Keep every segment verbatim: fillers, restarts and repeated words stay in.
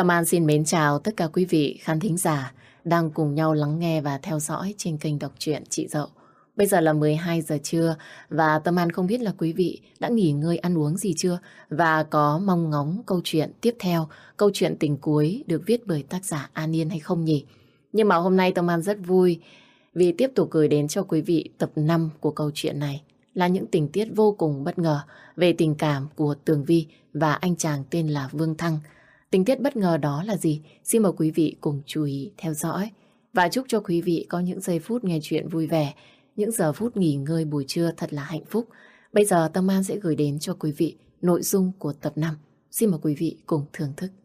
Tâm An xin mến chào tất cả quý vị khán thính giả đang cùng nhau lắng nghe và theo dõi trên kênh đọc truyện Chị Dậu. Bây giờ là mười hai giờ trưa và Tâm An không biết là quý vị đã nghỉ ngơi ăn uống gì chưa và có mong ngóng câu chuyện tiếp theo, câu chuyện tình cuối được viết bởi tác giả An Yên hay không nhỉ? Nhưng mà hôm nay Tâm An rất vui vì tiếp tục gửi đến cho quý vị tập năm của câu chuyện này là những tình tiết vô cùng bất ngờ về tình cảm của Tường Vi và anh chàng tên là Vương Thăng. Tình tiết bất ngờ đó là gì? Xin mời quý vị cùng chú ý theo dõi và chúc cho quý vị có những giây phút nghe chuyện vui vẻ, những giờ phút nghỉ ngơi buổi trưa thật là hạnh phúc. Bây giờ Tâm An sẽ gửi đến cho quý vị nội dung của tập năm. Xin mời quý vị cùng thưởng thức.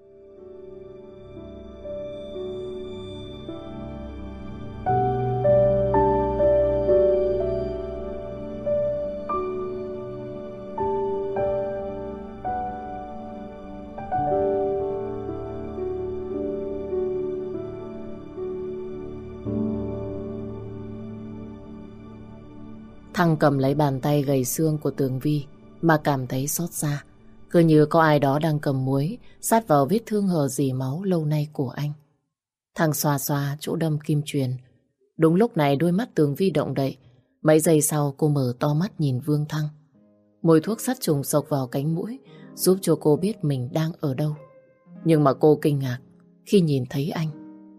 Thăng cầm lấy bàn tay gầy xương của Tường Vi mà cảm thấy xót xa. Cứ như có ai đó đang cầm muối sát vào vết thương hở dì máu lâu nay của anh. Thăng xoa xoa chỗ đâm kim chuyền. Đúng lúc này đôi mắt Tường Vi động đậy. Mấy giây sau cô mở to mắt nhìn Vương Thăng. Mùi thuốc sát trùng xộc vào cánh mũi giúp cho cô biết mình đang ở đâu. Nhưng mà cô kinh ngạc khi nhìn thấy anh.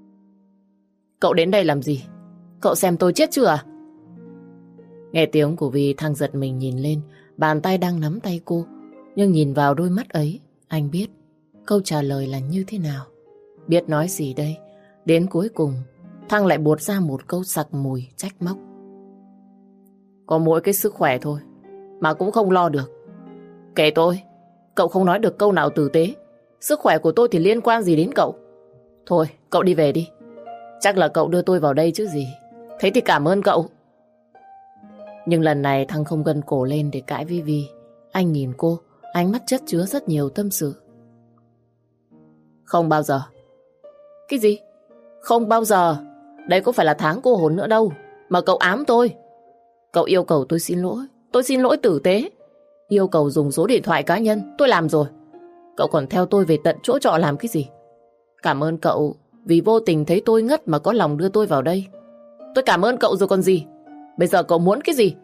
Cậu đến đây làm gì? Cậu xem tôi chết chưa à? Nghe tiếng của Vi, Thăng giật mình nhìn lên, bàn tay đang nắm tay cô. Nhưng nhìn vào đôi mắt ấy, anh biết câu trả lời là như thế nào. Biết nói gì đây? Đến cuối cùng, Thăng lại buột ra một câu sặc mùi trách móc. Có mỗi cái sức khỏe thôi, mà cũng không lo được. Kể tôi, cậu không nói được câu nào tử tế. Sức khỏe của tôi thì liên quan gì đến cậu? Thôi, cậu đi về đi. Chắc là cậu đưa tôi vào đây chứ gì. Thế thì cảm ơn cậu. Nhưng lần này Thăng không gân cổ lên để cãi với Vi. Anh nhìn cô, ánh mắt chất chứa rất nhiều tâm sự. Không bao giờ. Cái gì? Không bao giờ. Đây có phải là tháng cô hồn nữa đâu mà cậu ám tôi. Cậu yêu cầu tôi xin lỗi. Tôi xin lỗi tử tế. Yêu cầu dùng số điện thoại cá nhân. Tôi làm rồi. Cậu còn theo tôi về tận chỗ trọ làm cái gì? Cảm ơn cậu vì vô tình thấy tôi ngất mà có lòng đưa tôi vào đây. Tôi cảm ơn cậu rồi còn gì. Bây giờ cậu muốn cái gì?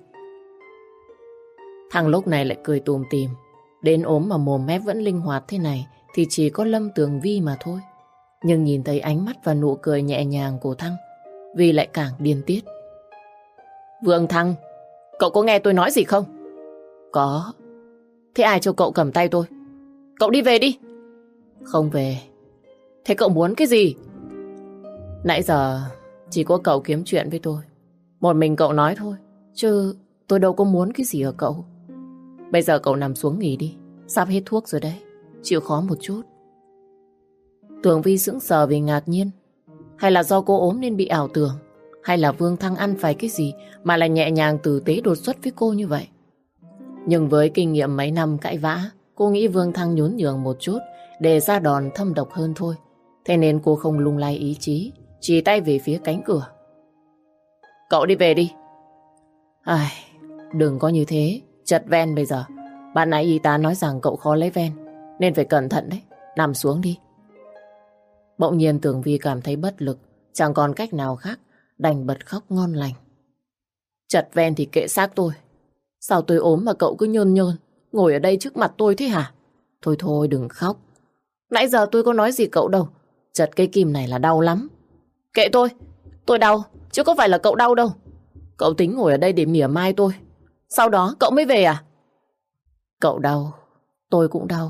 Thằng lúc này lại cười tùm tìm. Đến ốm mà mồm mép vẫn linh hoạt thế này thì chỉ có Lâm Tường Vi mà thôi. Nhưng nhìn thấy ánh mắt và nụ cười nhẹ nhàng của Thăng, Vi lại càng điên tiết. Vương Thăng, cậu có nghe tôi nói gì không? Có. Thế ai cho cậu cầm tay tôi? Cậu đi về đi. Không về. Thế cậu muốn cái gì? Nãy giờ chỉ có cậu kiếm chuyện với tôi. Một mình cậu nói thôi, chứ tôi đâu có muốn cái gì ở cậu. Bây giờ cậu nằm xuống nghỉ đi. Sắp hết thuốc rồi đấy. Chịu khó một chút. Tường Vi sững sờ vì ngạc nhiên. Hay là do cô ốm nên bị ảo tưởng? Hay là Vương Thăng ăn phải cái gì mà lại nhẹ nhàng tử tế đột xuất với cô như vậy? Nhưng với kinh nghiệm mấy năm cãi vã, cô nghĩ Vương Thăng nhún nhường một chút để ra đòn thâm độc hơn thôi. Thế nên cô không lung lay ý chí, chỉ tay về phía cánh cửa. Cậu đi về đi. Ai, đừng có như thế, chật ven bây giờ. Bạn nãy y tá nói rằng cậu khó lấy ven, nên phải cẩn thận đấy. Nằm xuống đi. Bỗng nhiên Tường Vi cảm thấy bất lực, chẳng còn cách nào khác, đành bật khóc ngon lành. Chật ven thì kệ xác tôi. Sao tôi ốm mà cậu cứ nhơn nhơn ngồi ở đây trước mặt tôi thế hả? Thôi thôi đừng khóc. Nãy giờ tôi có nói gì cậu đâu. Chật cây kim này là đau lắm. Kệ tôi, tôi đau, chứ có phải là cậu đau đâu. Cậu tính ngồi ở đây để mỉa mai tôi, sau đó cậu mới về à? Cậu đau, tôi cũng đau.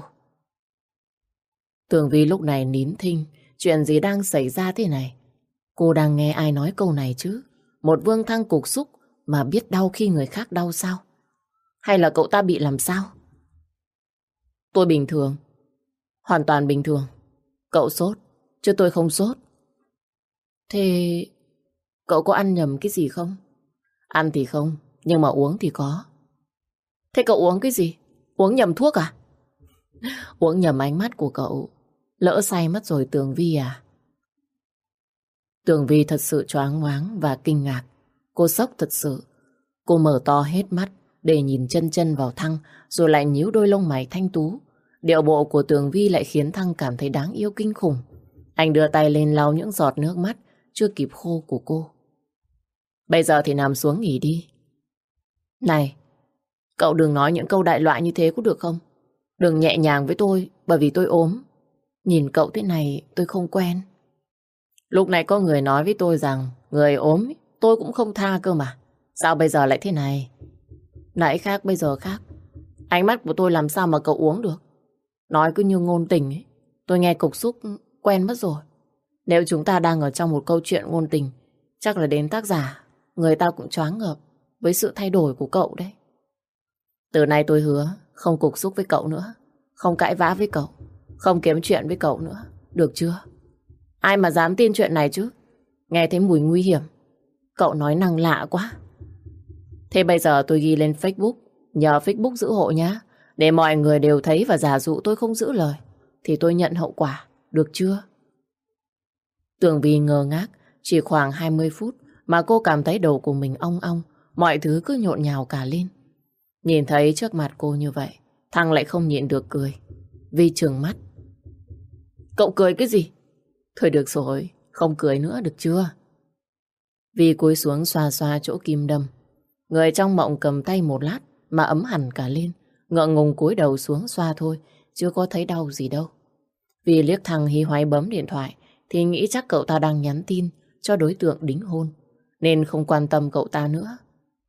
Tường Vi lúc này nín thinh. Chuyện gì đang xảy ra thế này? Cô đang nghe ai nói câu này chứ? Một Vương Thăng cục xúc mà biết đau khi người khác đau sao? Hay là cậu ta bị làm sao? Tôi bình thường, hoàn toàn bình thường. Cậu sốt, chứ tôi không sốt. Thế cậu có ăn nhầm cái gì không? Ăn thì không, nhưng mà uống thì có. Thế cậu uống cái gì? Uống nhầm thuốc à? Uống nhầm ánh mắt của cậu. Lỡ say mất rồi Tường Vi à? Tường Vi thật sự choáng váng và kinh ngạc. Cô sốc thật sự. Cô mở to hết mắt để nhìn chân chân vào Thăng, rồi lại nhíu đôi lông mày thanh tú Điệu bộ của Tường Vi lại khiến Thăng cảm thấy đáng yêu kinh khủng. Anh đưa tay lên lau những giọt nước mắt chưa kịp khô của cô. Bây giờ thì nằm xuống nghỉ đi. Này, cậu đừng nói những câu đại loại như thế có được không? Đừng nhẹ nhàng với tôi bởi vì tôi ốm. Nhìn cậu thế này tôi không quen. Lúc này có người nói với tôi rằng người ốm tôi cũng không tha cơ mà. Sao bây giờ lại thế này? Nãy khác bây giờ khác. Ánh mắt của tôi làm sao mà cậu uống được? Nói cứ như ngôn tình ấy. Tôi nghe cục xúc quen mất rồi. Nếu chúng ta đang ở trong một câu chuyện ngôn tình, chắc là đến tác giả người ta cũng choáng ngợp với sự thay đổi của cậu đấy. Từ nay tôi hứa không cục xúc với cậu nữa, không cãi vã với cậu, không kiếm chuyện với cậu nữa. Được chưa? Ai mà dám tin chuyện này chứ? Nghe thấy mùi nguy hiểm. Cậu nói năng lạ quá. Thế bây giờ tôi ghi lên Facebook, nhờ Facebook giữ hộ nhá. Để mọi người đều thấy và giả dụ tôi không giữ lời thì tôi nhận hậu quả. Được chưa? Tường Vi ngơ ngác. Chỉ khoảng hai mươi phút mà cô cảm thấy đầu của mình ong ong. Mọi thứ cứ nhộn nhào cả lên. Nhìn thấy trước mặt cô như vậy, Thăng lại không nhịn được cười. Vi trừng mắt. Cậu cười cái gì? Thôi được rồi, không cười nữa được chưa? Vi cúi xuống xoa xoa chỗ kim đâm. Người trong mộng cầm tay một lát mà ấm hẳn cả lên. Ngượng ngùng cúi đầu xuống xoa thôi, chưa có thấy đau gì đâu. Vi liếc Thăng hí hoáy bấm điện thoại thì nghĩ chắc cậu ta đang nhắn tin cho đối tượng đính hôn, nên không quan tâm cậu ta nữa.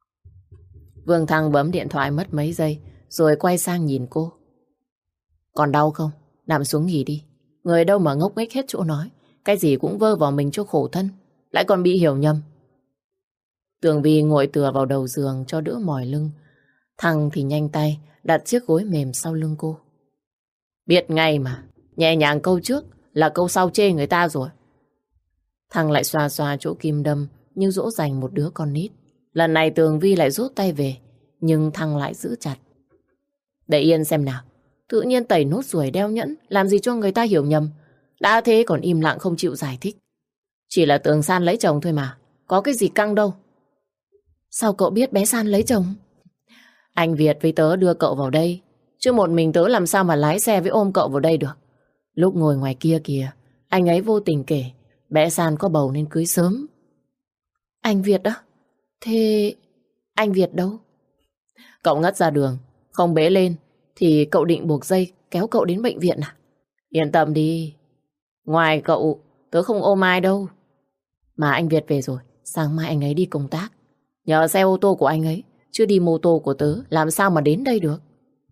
Vương Thăng bấm điện thoại mất mấy giây rồi quay sang nhìn cô. Còn đau không? Nằm xuống nghỉ đi. Người đâu mà ngốc nghếch hết chỗ nói. Cái gì cũng vơ vào mình cho khổ thân, lại còn bị hiểu nhầm. Tường Vi ngồi tựa vào đầu giường cho đỡ mỏi lưng. Thăng thì nhanh tay đặt chiếc gối mềm sau lưng cô. Biết ngay mà, nhẹ nhàng câu trước là câu sau chê người ta rồi. Thăng lại xoa xoa chỗ kim đâm như dỗ dành một đứa con nít. Lần này Tường Vi lại rút tay về, nhưng Thăng lại giữ chặt. Để yên xem nào. Tự nhiên tẩy nốt ruồi đeo nhẫn, làm gì cho người ta hiểu nhầm. Đã thế còn im lặng không chịu giải thích. Chỉ là Tường San lấy chồng thôi mà, có cái gì căng đâu. Sao cậu biết bé San lấy chồng? Anh Việt với tớ đưa cậu vào đây, chứ một mình tớ làm sao mà lái xe với ôm cậu vào đây được. Lúc ngồi ngoài kia kìa, anh ấy vô tình kể bé San có bầu nên cưới sớm. Anh Việt á? Thế anh Việt đâu? Cậu ngất ra đường, không bế lên thì cậu định buộc dây kéo cậu đến bệnh viện à? Yên tâm đi, ngoài cậu tớ không ôm ai đâu. Mà anh Việt về rồi, sáng mai anh ấy đi công tác. Nhờ xe ô tô của anh ấy, chứ đi mô tô của tớ làm sao mà đến đây được.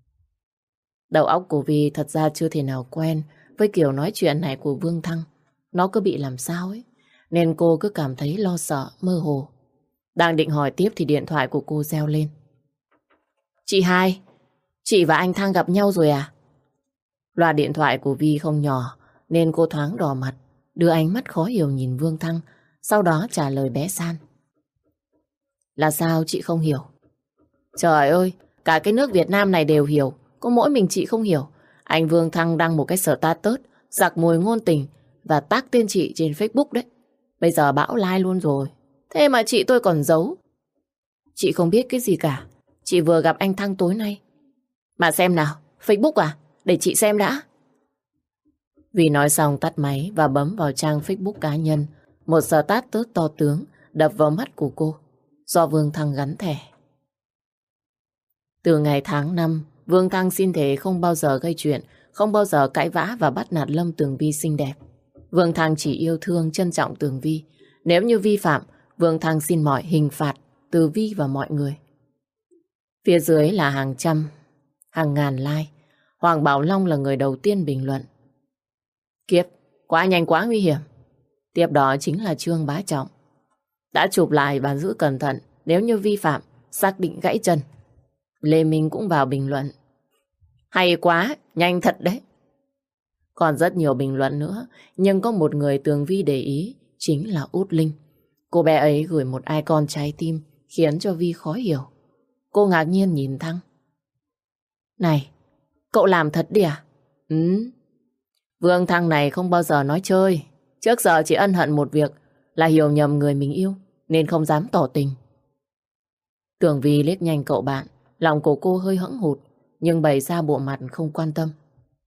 Đầu óc của Vi thật ra chưa thể nào quen với kiểu nói chuyện này của Vương Thăng. Nó cứ bị làm sao ấy, nên cô cứ cảm thấy lo sợ, mơ hồ. Đang định hỏi tiếp thì điện thoại của cô reo lên. Chị Hai, chị và anh Thăng gặp nhau rồi à? Loa điện thoại của Vi không nhỏ nên cô thoáng đỏ mặt, đưa ánh mắt khó hiểu nhìn Vương Thăng, sau đó trả lời bé San. Là sao chị không hiểu? Trời ơi, cả cái nước Việt Nam này đều hiểu, có mỗi mình chị không hiểu. Anh Vương Thăng đăng một cái status giặc mùi ngôn tình và tag tên chị trên Facebook đấy. Bây giờ bão like luôn rồi. Thế mà chị tôi còn giấu. Chị không biết cái gì cả. Chị vừa gặp anh Thăng tối nay. Mà xem nào, Facebook à? Để chị xem đã. Vì nói xong tắt máy và bấm vào trang Facebook cá nhân. Một status to tướng đập vào mắt của cô, do Vương Thăng gắn thẻ. Từ ngày tháng năm, Vương Thăng xin thề không bao giờ gây chuyện, không bao giờ cãi vã và bắt nạt Lâm Tường Vi xinh đẹp. Vương Thăng chỉ yêu thương, trân trọng Tường Vi. Nếu như vi phạm, Vương Thăng xin mọi hình phạt từ Vi và mọi người. Phía dưới là hàng trăm, hàng ngàn like. Hoàng Bảo Long là người đầu tiên bình luận. Kiếp, quá nhanh quá nguy hiểm. Tiếp đó chính là Trương Bá Trọng. Đã chụp lại và giữ cẩn thận, nếu như vi phạm, xác định gãy chân. Lê Minh cũng vào bình luận. Hay quá, nhanh thật đấy. Còn rất nhiều bình luận nữa, nhưng có một người Tường Vi để ý, chính là Út Linh. Cô bé ấy gửi một icon trái tim, khiến cho Vi khó hiểu. Cô ngạc nhiên nhìn Thăng. Này, cậu làm thật đi à? Ừ. Vương Thăng này không bao giờ nói chơi. Trước giờ chỉ ân hận một việc là hiểu nhầm người mình yêu, nên không dám tỏ tình. Tường Vi liếc nhanh cậu bạn, lòng của cô hơi hững hụt, nhưng bày ra bộ mặt không quan tâm.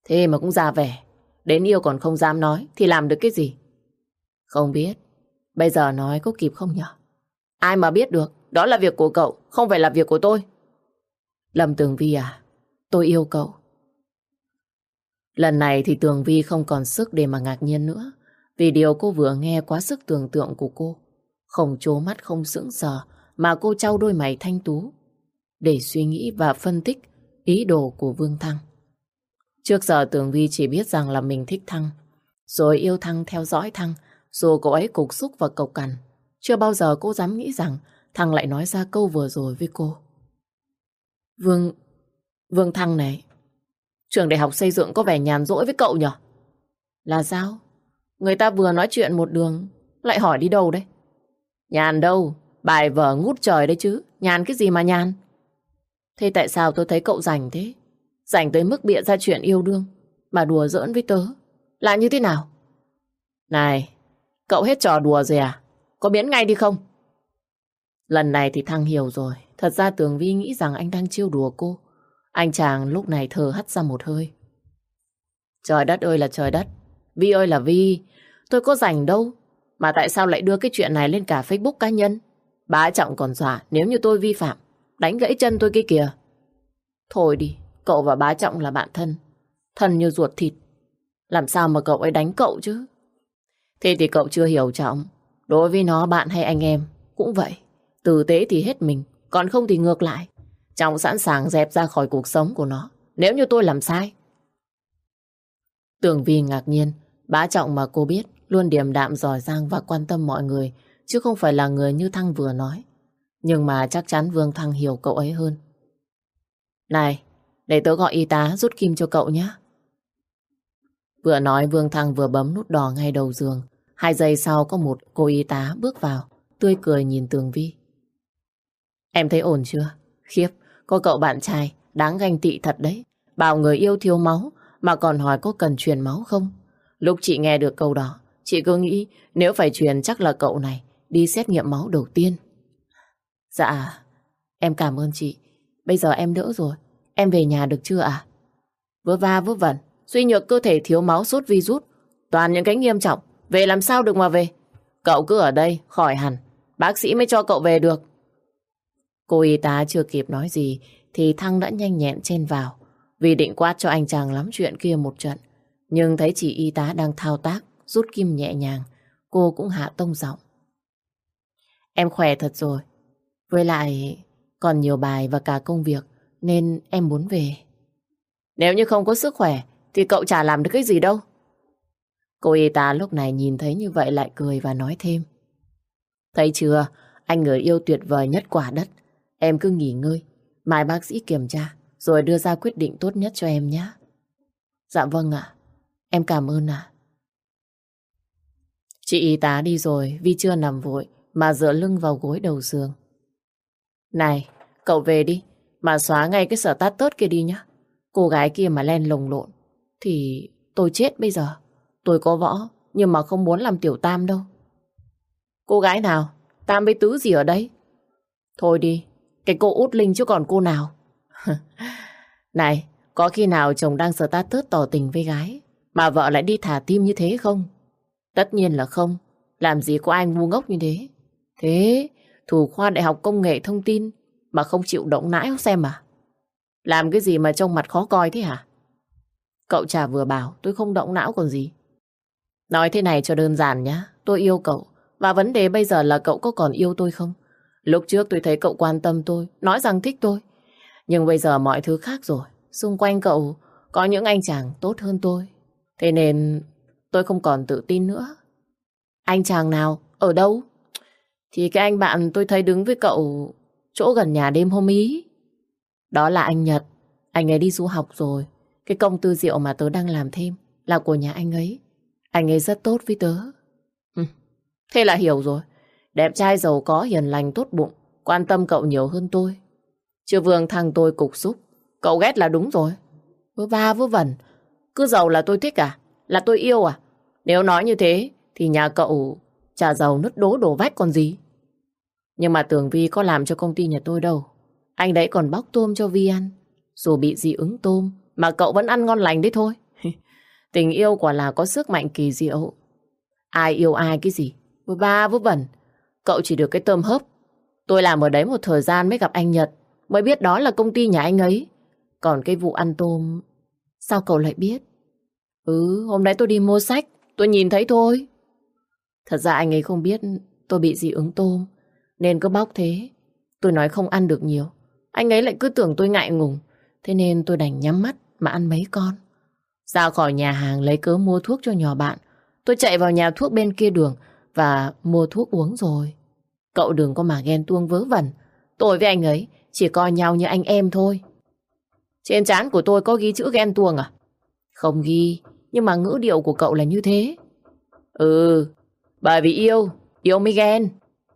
Thế mà cũng ra vẻ. Đến yêu còn không dám nói thì làm được cái gì? Không biết. Bây giờ nói có kịp không nhở? Ai mà biết được. Đó là việc của cậu, không phải là việc của tôi. Lâm Tường Vi à, tôi yêu cậu. Lần này thì Tường Vi không còn sức để mà ngạc nhiên nữa. Vì điều cô vừa nghe quá sức tưởng tượng của cô. Không trố mắt không sững sờ mà cô trao đôi mày thanh tú để suy nghĩ và phân tích ý đồ của Vương Thăng. Trước giờ Tường Vi chỉ biết rằng là mình thích Thăng, rồi yêu Thăng, theo dõi Thăng, dù cậu ấy cục xúc và cộc cằn. Chưa bao giờ cô dám nghĩ rằng Thăng lại nói ra câu vừa rồi với cô. Vương... Vương Thăng này, trường đại học xây dựng có vẻ nhàn rỗi với cậu nhở? Là sao? Người ta vừa nói chuyện một đường, lại hỏi đi đâu đấy? Nhàn đâu, bài vở ngút trời đấy chứ, nhàn cái gì mà nhàn? Thế tại sao tôi thấy cậu rảnh thế? Rảnh tới mức bịa ra chuyện yêu đương mà đùa giỡn với tớ. Là như thế nào? Này, cậu hết trò đùa rồi à? Có biến ngay đi không? Lần này thì Thăng hiểu rồi. Thật ra Tường Vi nghĩ rằng anh đang trêu đùa cô. Anh chàng lúc này thở hắt ra một hơi. Trời đất ơi là trời đất, Vi ơi là Vi, tôi có rảnh đâu. Mà tại sao lại đưa cái chuyện này lên cả Facebook cá nhân? Bá Trọng còn dọa nếu như tôi vi phạm đánh gãy chân tôi kia kìa. Thôi đi, cậu và Bá Trọng là bạn thân, thân như ruột thịt. Làm sao mà cậu ấy đánh cậu chứ? Thế thì cậu chưa hiểu Trọng. Đối với nó, bạn hay anh em cũng vậy. Tử tế thì hết mình, còn không thì ngược lại. Trọng sẵn sàng dẹp ra khỏi cuộc sống của nó nếu như tôi làm sai. Tường Vi ngạc nhiên. Bá Trọng mà cô biết luôn điềm đạm giỏi giang và quan tâm mọi người, chứ không phải là người như Thăng vừa nói. Nhưng mà chắc chắn Vương Thăng hiểu cậu ấy hơn. Này, để tớ gọi y tá rút kim cho cậu nhé. Vừa nói Vương Thăng vừa bấm nút đỏ ngay đầu giường. Hai giây sau có một cô y tá bước vào, tươi cười nhìn Tường Vi. Em thấy ổn chưa? Khiếp, có cậu bạn trai đáng ganh tị thật đấy. Bảo người yêu thiếu máu mà còn hỏi có cần truyền máu không. Lúc chị nghe được câu đó, chị cứ nghĩ nếu phải truyền chắc là cậu này đi xét nghiệm máu đầu tiên. Dạ, em cảm ơn chị. Bây giờ em đỡ rồi. Em về nhà được chưa ạ? Vớ va vớ vẩn, suy nhược cơ thể, thiếu máu, sốt virus, toàn những cái nghiêm trọng. Về làm sao được mà về. Cậu cứ ở đây khỏi hẳn, bác sĩ mới cho cậu về được. Cô y tá chưa kịp nói gì thì Thăng đã nhanh nhẹn chen vào, vì định quát cho anh chàng lắm chuyện kia một trận. Nhưng thấy chị y tá đang thao tác rút kim nhẹ nhàng, cô cũng hạ tông giọng. Em khỏe thật rồi. Với lại còn nhiều bài và cả công việc nên em muốn về. Nếu như không có sức khỏe thì cậu chả làm được cái gì đâu. Cô y tá lúc này nhìn thấy như vậy lại cười và nói thêm. Thấy chưa, anh người yêu tuyệt vời nhất quả đất. Em cứ nghỉ ngơi, mai bác sĩ kiểm tra rồi đưa ra quyết định tốt nhất cho em nhé. Dạ vâng ạ, em cảm ơn ạ. Chị y tá đi rồi, Vi chưa nằm vội mà dựa lưng vào gối đầu giường. Này, cậu về đi, mà xóa ngay cái status kia đi nhá. Cô gái kia mà len lồng lộn thì tôi chết bây giờ. Tôi có võ nhưng mà không muốn làm tiểu tam đâu. Cô gái nào? Tam với tứ gì ở đây? Thôi đi, cái cô út Linh chứ còn cô nào. Này, có khi nào chồng đang status tỏ tình với gái mà vợ lại đi thả tim như thế không? Tất nhiên là không. Làm gì có ai ngu ngốc như thế. Thế, thủ khoa Đại học Công nghệ Thông tin mà không chịu động não xem à? Làm cái gì mà trông mặt khó coi thế hả? Cậu chả vừa bảo tôi không động não còn gì. Nói thế này cho đơn giản nhá. Tôi yêu cậu. Và vấn đề bây giờ là cậu có còn yêu tôi không? Lúc trước tôi thấy cậu quan tâm tôi, nói rằng thích tôi. Nhưng bây giờ mọi thứ khác rồi. Xung quanh cậu có những anh chàng tốt hơn tôi. Thế nên tôi không còn tự tin nữa. Anh chàng nào? Ở đâu? Thì cái anh bạn tôi thấy đứng với cậu chỗ gần nhà đêm hôm ý. Đó là anh Nhật. Anh ấy đi du học rồi. Cái công tư rượu mà tớ đang làm thêm là của nhà anh ấy. Anh ấy rất tốt với tớ. Ừ, thế là hiểu rồi. Đẹp trai, giàu có, hiền lành, tốt bụng, quan tâm cậu nhiều hơn tôi. Chứ Vương Thăng tôi cục xúc, cậu ghét là đúng rồi. Vớ va vớ vẩn. Cứ giàu là tôi thích à? Là tôi yêu à? Nếu nói như thế thì nhà cậu chả giàu nứt đố đổ vách còn gì. Nhưng mà Tường Vi có làm cho công ty nhà tôi đâu. Anh đấy còn bóc tôm cho Vi ăn. Dù bị dị ứng tôm mà cậu vẫn ăn ngon lành đấy thôi. Tình yêu quả là có sức mạnh kỳ diệu. Ai yêu ai cái gì? Vớ ba vớ vẩn. Cậu chỉ được cái tôm hớp. Tôi làm ở đấy một thời gian mới gặp anh Nhật, mới biết đó là công ty nhà anh ấy. Còn cái vụ ăn tôm, sao cậu lại biết? Ừ, hôm nay tôi đi mua sách, tôi nhìn thấy thôi. Thật ra anh ấy không biết tôi bị dị ứng tôm, nên cứ bóc thế. Tôi nói không ăn được nhiều, anh ấy lại cứ tưởng tôi ngại ngùng. Thế nên tôi đành nhắm mắt mà ăn mấy con. Ra khỏi nhà hàng lấy cớ mua thuốc cho nhỏ bạn, tôi chạy vào nhà thuốc bên kia đường và mua thuốc uống rồi. Cậu đừng có mà ghen tuông vớ vẩn. Tôi với anh ấy chỉ coi nhau như anh em thôi. Trên trán của tôi có ghi chữ ghen tuông à? Không ghi, nhưng mà ngữ điệu của cậu là như thế. Ừ, bởi vì yêu, yêu mới ghen.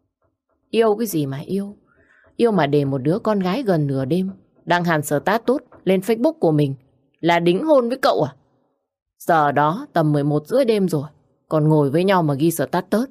Yêu cái gì mà yêu? Yêu mà để một đứa con gái gần nửa đêm đăng hẳn status lên Facebook của mình là đính hôn với cậu à? Giờ đó tầm mười một rưỡi đêm rồi, còn ngồi với nhau mà ghi status.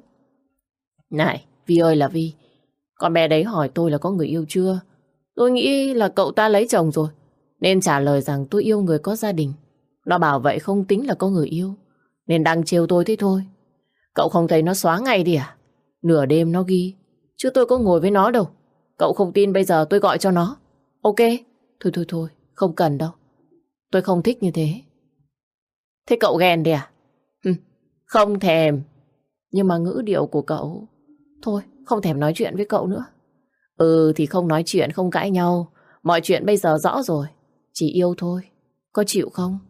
Này, Vi ơi là Vi, con bé đấy hỏi tôi là có người yêu chưa. Tôi nghĩ là cậu ta lấy chồng rồi, nên trả lời rằng tôi yêu người có gia đình. Nó bảo vậy không tính là có người yêu, nên đăng trêu tôi thế thôi. Cậu không thấy nó xóa ngay đi à? Nửa đêm nó ghi, chứ tôi có ngồi với nó đâu. Cậu không tin bây giờ tôi gọi cho nó. Ok, thôi thôi thôi, không cần đâu. Tôi không thích như thế. Thế cậu ghen đi à? Hừ, không thèm. Nhưng mà ngữ điệu của cậu... Thôi, không thèm nói chuyện với cậu nữa. Ừ thì không nói chuyện, không cãi nhau. Mọi chuyện bây giờ rõ rồi. Chỉ yêu thôi. Có chịu không?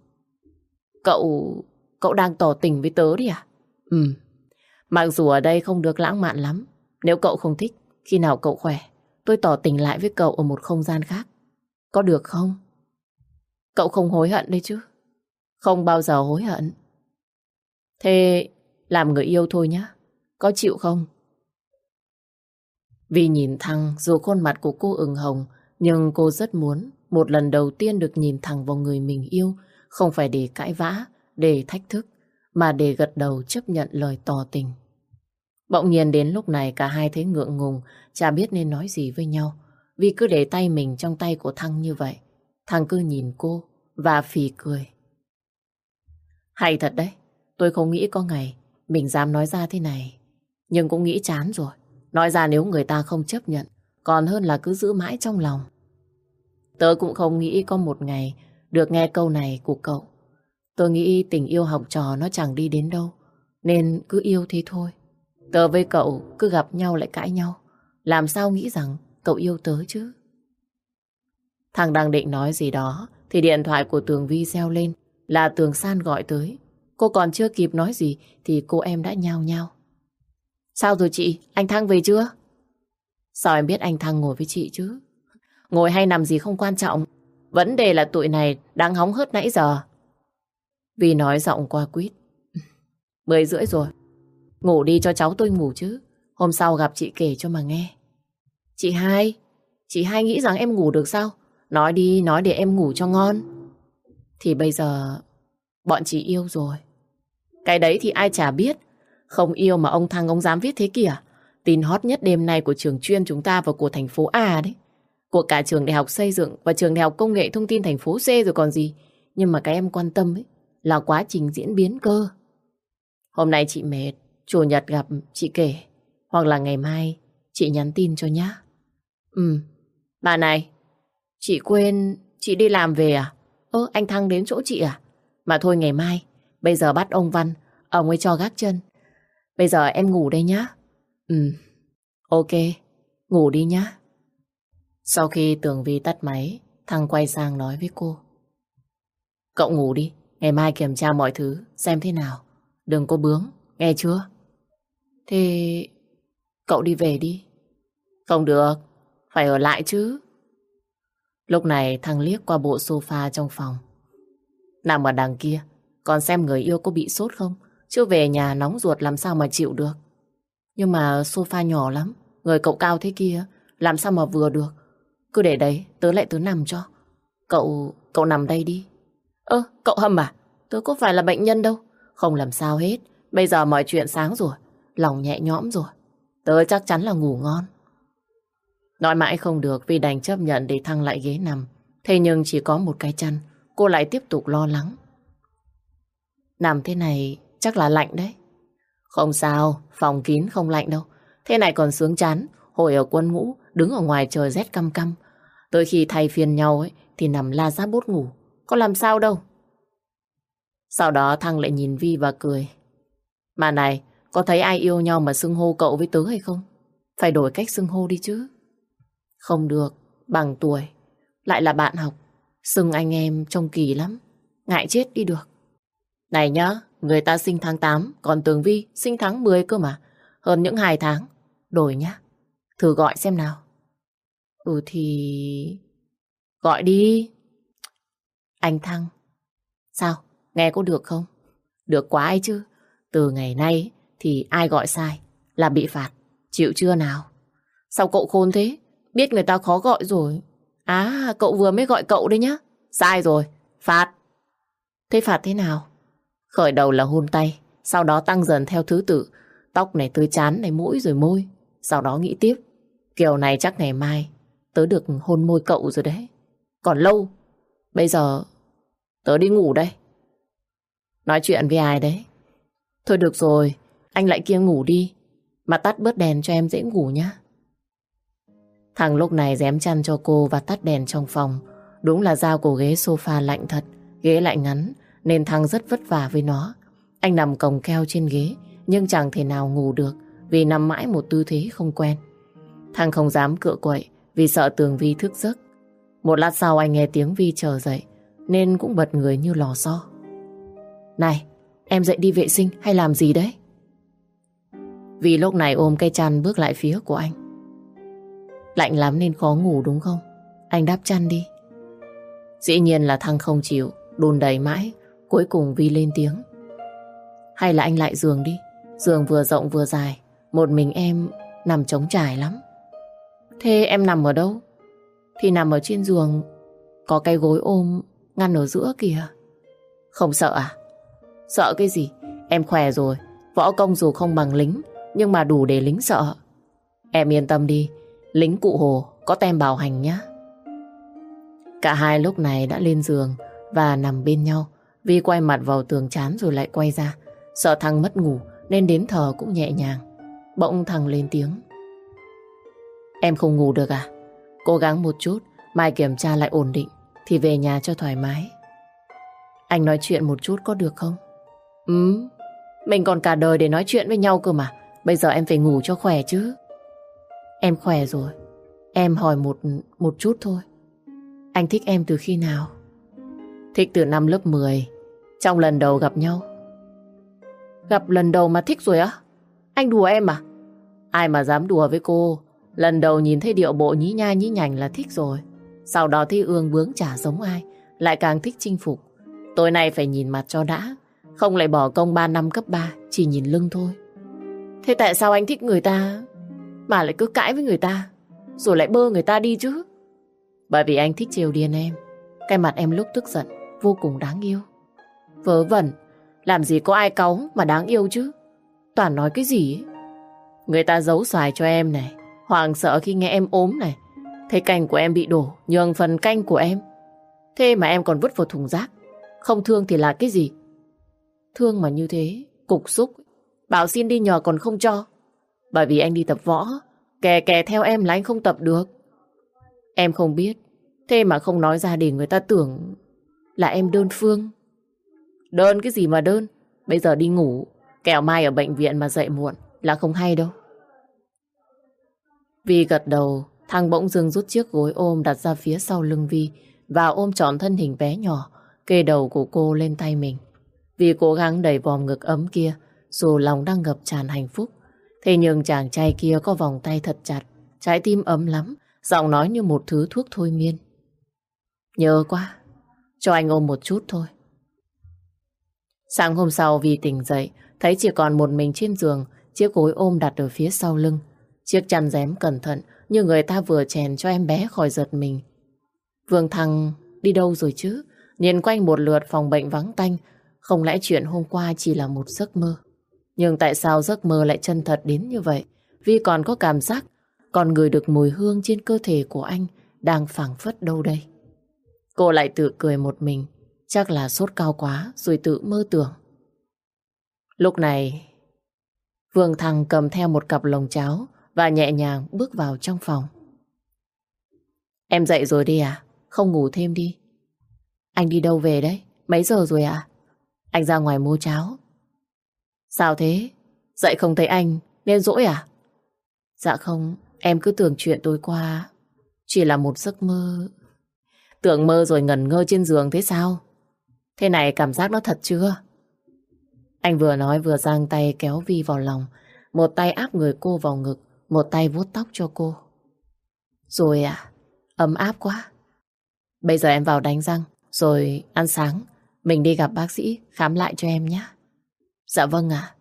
Cậu... Cậu đang tỏ tình với tớ đi à? Ừ. Mặc dù ở đây không được lãng mạn lắm. Nếu cậu không thích, khi nào cậu khỏe, tôi tỏ tình lại với cậu ở một không gian khác. Có được không? Cậu không hối hận đấy chứ? Không bao giờ hối hận. Thế làm người yêu thôi nhá. Có chịu không? Vì nhìn Thăng, dù khuôn mặt của cô ửng hồng, nhưng cô rất muốn một lần đầu tiên được nhìn thẳng vào người mình yêu, không phải để cãi vã, để thách thức, mà để gật đầu chấp nhận lời tỏ tình. Bỗng nhiên đến lúc này cả hai thấy ngượng ngùng, chả biết nên nói gì với nhau. Vì cứ để tay mình trong tay của Thăng như vậy. Thăng cứ nhìn cô và phì cười. Hay thật đấy, tôi không nghĩ có ngày mình dám nói ra thế này. Nhưng cũng nghĩ chán rồi. Nói ra nếu người ta không chấp nhận, còn hơn là cứ giữ mãi trong lòng. Tớ cũng không nghĩ có một ngày được nghe câu này của cậu. Tôi nghĩ tình yêu học trò nó chẳng đi đến đâu, nên cứ yêu thế thôi. Tớ với cậu cứ gặp nhau lại cãi nhau, làm sao nghĩ rằng cậu yêu tớ chứ? Thằng đang định nói gì đó thì điện thoại của Tường Vi reo lên, là Tường San gọi tới. Cô còn chưa kịp nói gì thì cô em đã nhao nhao. Sao rồi chị? Anh Thăng về chưa? Sao em biết anh Thăng ngồi với chị chứ? Ngồi hay nằm gì không quan trọng. Vấn đề là tụi này đang hóng hớt nãy giờ. Vi nói giọng qua quýt. Mười rưỡi rồi. Ngủ đi cho cháu tôi ngủ chứ. Hôm sau gặp chị kể cho mà nghe. Chị hai, chị hai nghĩ rằng em ngủ được sao? Nói đi, nói để em ngủ cho ngon. Thì bây giờ bọn chị yêu rồi. Cái đấy thì ai chả biết. Không yêu mà ông Thăng ông dám viết thế kìa. Tin hot nhất đêm nay của trường chuyên chúng ta và của thành phố A đấy. Của cả trường đại học xây dựng và trường đại học công nghệ thông tin thành phố C rồi còn gì. Nhưng mà cái em quan tâm ấy là quá trình diễn biến cơ. Hôm nay chị mệt, chủ nhật gặp chị kể. Hoặc là ngày mai chị nhắn tin cho nhá. Ừ, bà này, chị quên chị đi làm về à? Ơ, anh Thăng đến chỗ chị à? Mà thôi ngày mai, bây giờ bắt ông Văn, ông ấy cho gác chân. Bây giờ em ngủ đây nhá. Ừ, ok, ngủ đi nhá. Sau khi Tường Vi tắt máy, Thăng quay sang nói với cô. Cậu ngủ đi, ngày mai kiểm tra mọi thứ, xem thế nào. Đừng có bướng, nghe chưa? Thế cậu đi về đi. Không được, phải ở lại chứ. Lúc này Thăng liếc qua bộ sofa trong phòng. Nằm ở đằng kia, còn xem người yêu có bị sốt không? Chứ về nhà nóng ruột làm sao mà chịu được. Nhưng mà sofa nhỏ lắm, người cậu cao thế kia, làm sao mà vừa được. Cứ để đấy, tớ lại tớ nằm cho. Cậu, cậu nằm đây đi. Ơ, cậu Hâm à? Tớ có phải là bệnh nhân đâu. Không làm sao hết. Bây giờ mọi chuyện sáng rồi. Lòng nhẹ nhõm rồi. Tớ chắc chắn là ngủ ngon. Nói mãi không được vì đành chấp nhận để Thăng lại ghế nằm. Thế nhưng chỉ có một cái chăn, cô lại tiếp tục lo lắng. Nằm thế này chắc là lạnh đấy. Không sao, phòng kín không lạnh đâu. Thế này còn sướng chán. Hồi ở quân ngũ, đứng ở ngoài trời rét căm căm. Tới khi thay phiên nhau ấy, thì nằm la giáp bút ngủ. Có làm sao đâu. Sau đó Thăng lại nhìn Vi và cười. Mà này, có thấy ai yêu nhau mà xưng hô cậu với tớ hay không? Phải đổi cách xưng hô đi chứ. Không được, bằng tuổi. Lại là bạn học. Xưng anh em trông kỳ lắm. Ngại chết đi được. Này nhá, người ta sinh tháng tám, còn Tường Vi sinh tháng mười cơ mà. Hơn những hai tháng. Đổi nhá. Thử gọi xem nào. Ừ thì... Gọi đi. Anh Thăng. Sao? Nghe có được không? Được quá ấy chứ. Từ ngày nay thì ai gọi sai là bị phạt. Chịu chưa nào? Sao cậu khôn thế? Biết người ta khó gọi rồi. À, cậu vừa mới gọi cậu đấy nhá. Sai rồi. Phạt. Thế phạt thế nào? Khởi đầu là hôn tay. Sau đó tăng dần theo thứ tự. Tóc này tới trán này, mũi rồi môi. Sau đó nghĩ tiếp. Kiểu này chắc ngày mai tớ được hôn môi cậu rồi đấy. Còn lâu. Bây giờ tớ đi ngủ đây. Nói chuyện với ai đấy? Thôi được rồi, anh lại kia ngủ đi. Mà tắt bớt đèn cho em dễ ngủ nhá. Thằng lúc này rém chăn cho cô và tắt đèn trong phòng. Đúng là dao của ghế sofa lạnh thật. Ghế lại ngắn nên Thằng rất vất vả với nó. Anh nằm còng keo trên ghế nhưng chẳng thể nào ngủ được vì nằm mãi một tư thế không quen. Thằng không dám cựa quậy vì sợ Tường Vi thức giấc. Một lát sau anh nghe tiếng Vi trở dậy nên cũng bật người như lò xo. Này, em dậy đi vệ sinh hay làm gì đấy? Vi lúc này ôm cây chăn bước lại phía của anh. Lạnh lắm nên khó ngủ đúng không? Anh đắp chăn đi. Dĩ nhiên là Thăng không chịu, đùn đẩy mãi. Cuối cùng Vi lên tiếng. Hay là anh lại giường đi. Giường vừa rộng vừa dài. Một mình em nằm trống trải lắm. Thế em nằm ở đâu? Thì nằm ở trên giường. Có cái gối ôm ngăn ở giữa kìa. Không sợ à? Sợ cái gì? Em khỏe rồi. Võ công dù không bằng lính nhưng mà đủ để lính sợ. Em yên tâm đi. Lính cụ Hồ có tem bảo hành nhá. Cả hai lúc này đã lên giường và nằm bên nhau. Vi quay mặt vào tường chán rồi lại quay ra. Sợ Thằng mất ngủ nên đến thở cũng nhẹ nhàng. Bỗng Thằng lên tiếng. Em không ngủ được à? Cố gắng một chút, mai kiểm tra lại ổn định thì về nhà cho thoải mái. Anh nói chuyện một chút có được không? Ừ, mình còn cả đời để nói chuyện với nhau cơ mà. Bây giờ em phải ngủ cho khỏe chứ. Em khỏe rồi. Em hỏi một một chút thôi. Anh thích em từ khi nào? Thích từ năm lớp mười. Trong lần đầu gặp nhau. Gặp lần đầu mà thích rồi á? Anh đùa em à? Ai mà dám đùa với cô. Lần đầu nhìn thấy điệu bộ nhí nha nhí nhảnh là thích rồi. Sau đó thấy ương bướng chả giống ai, lại càng thích chinh phục. Tối nay phải nhìn mặt cho đã. Không lại bỏ công ba năm cấp ba chỉ nhìn lưng thôi. Thế tại sao anh thích người ta mà lại cứ cãi với người ta rồi lại bơ người ta đi chứ? Bởi vì anh thích trêu điên em. Cái mặt em lúc tức giận vô cùng đáng yêu. Vớ vẩn. Làm gì có ai cáu mà đáng yêu chứ. Toàn nói cái gì ấy. Người ta giấu xoài cho em này. Hoàng sợ khi nghe em ốm này. Thấy canh của em bị đổ nhường phần canh của em. Thế mà em còn vứt vào thùng rác. Không thương thì là cái gì? Thương mà như thế cục xúc. Bảo xin đi nhờ còn không cho. Bởi vì anh đi tập võ. Kè kè theo em là anh không tập được. Em không biết. Thế mà không nói ra để người ta tưởng là em đơn phương. Đơn cái gì mà đơn? Bây giờ đi ngủ. Kẻo mai ở bệnh viện mà dậy muộn là không hay đâu. Vi gật đầu. Thằng bỗng dưng rút chiếc gối ôm đặt ra phía sau lưng Vi và ôm trọn thân hình bé nhỏ kê đầu của cô lên tay mình. Vi cố gắng đẩy vòng ngực ấm kia dù lòng đang ngập tràn hạnh phúc. Thế nhưng chàng trai kia có vòng tay thật chặt, trái tim ấm lắm, giọng nói như một thứ thuốc thôi miên. Nhớ quá, cho anh ôm một chút thôi. Sáng hôm sau Vi tỉnh dậy, thấy chỉ còn một mình trên giường, chiếc gối ôm đặt ở phía sau lưng. Chiếc chăn rém cẩn thận như người ta vừa chèn cho em bé khỏi giật mình. Vương Thăng đi đâu rồi chứ? Nhìn quanh một lượt phòng bệnh vắng tanh, không lẽ chuyện hôm qua chỉ là một giấc mơ? Nhưng tại sao giấc mơ lại chân thật đến như vậy? Vi còn có cảm giác, còn ngửi được mùi hương trên cơ thể của anh đang phảng phất đâu đây. Cô lại tự cười một mình, chắc là sốt cao quá rồi tự mơ tưởng. Lúc này, Vương Thăng cầm theo một cặp lồng cháo và nhẹ nhàng bước vào trong phòng. Em dậy rồi đi à? Không ngủ thêm đi. Anh đi đâu về đấy? Mấy giờ rồi ạ? Anh ra ngoài mua cháo. Sao thế? Dậy không thấy anh nên dỗi à? Dạ không, em cứ tưởng chuyện tối qua chỉ là một giấc mơ. Tưởng mơ rồi ngẩn ngơ trên giường thế sao? Thế này cảm giác nó thật chưa? Anh vừa nói vừa giang tay kéo Vi vào lòng, một tay áp người cô vào ngực, một tay vuốt tóc cho cô. Rồi à, ấm áp quá. Bây giờ em vào đánh răng, rồi ăn sáng. Mình đi gặp bác sĩ khám lại cho em nhé. Dạ vâng ạ.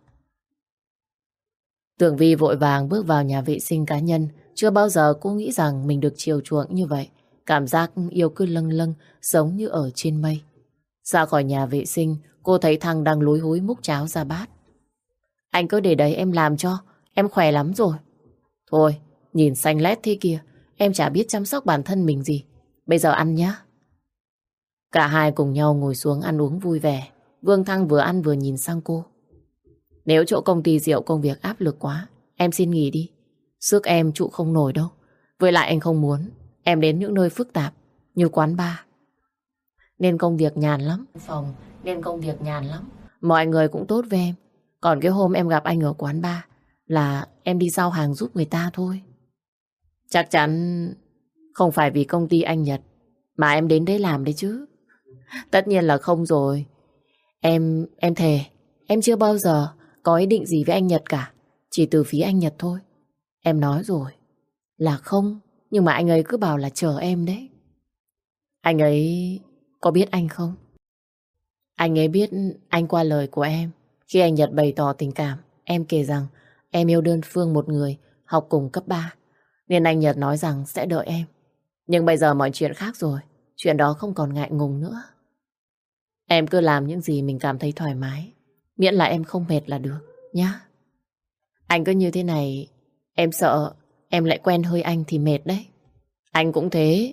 Tưởng Vi vội vàng bước vào nhà vệ sinh cá nhân. Chưa bao giờ cô nghĩ rằng mình được chiều chuộng như vậy. Cảm giác yêu cứ lâng lâng, giống như ở trên mây. Ra khỏi nhà vệ sinh, cô thấy Thăng đang lúi húi múc cháo ra bát. Anh cứ để đấy em làm cho, em khỏe lắm rồi. Thôi, nhìn xanh lét thế kia, em chả biết chăm sóc bản thân mình gì. Bây giờ ăn nhá. Cả hai cùng nhau ngồi xuống ăn uống vui vẻ. Vương Thăng vừa ăn vừa nhìn sang cô. Nếu chỗ công ty rượu công việc áp lực quá, em xin nghỉ đi. Sức em trụ không nổi đâu. Với lại anh không muốn em đến những nơi phức tạp như quán bar. Nên công việc nhàn lắm. Phòng nên công việc nhàn lắm. Mọi người cũng tốt với em. Còn cái hôm em gặp anh ở quán bar là em đi giao hàng giúp người ta thôi. Chắc chắn không phải vì công ty anh Nhật mà em đến đấy làm đấy chứ. Tất nhiên là không rồi. Em, em thề, em chưa bao giờ có ý định gì với anh Nhật cả. Chỉ từ phía anh Nhật thôi. Em nói rồi là không, nhưng mà anh ấy cứ bảo là chờ em đấy. Anh ấy có biết anh không? Anh ấy biết anh qua lời của em. Khi anh Nhật bày tỏ tình cảm, em kể rằng em yêu đơn phương một người học cùng cấp ba. Nên anh Nhật nói rằng sẽ đợi em. Nhưng bây giờ mọi chuyện khác rồi. Chuyện đó không còn ngại ngùng nữa. Em cứ làm những gì mình cảm thấy thoải mái. Miễn là em không mệt là được, nhá. Anh cứ như thế này, em sợ em lại quen hơi anh thì mệt đấy. Anh cũng thế.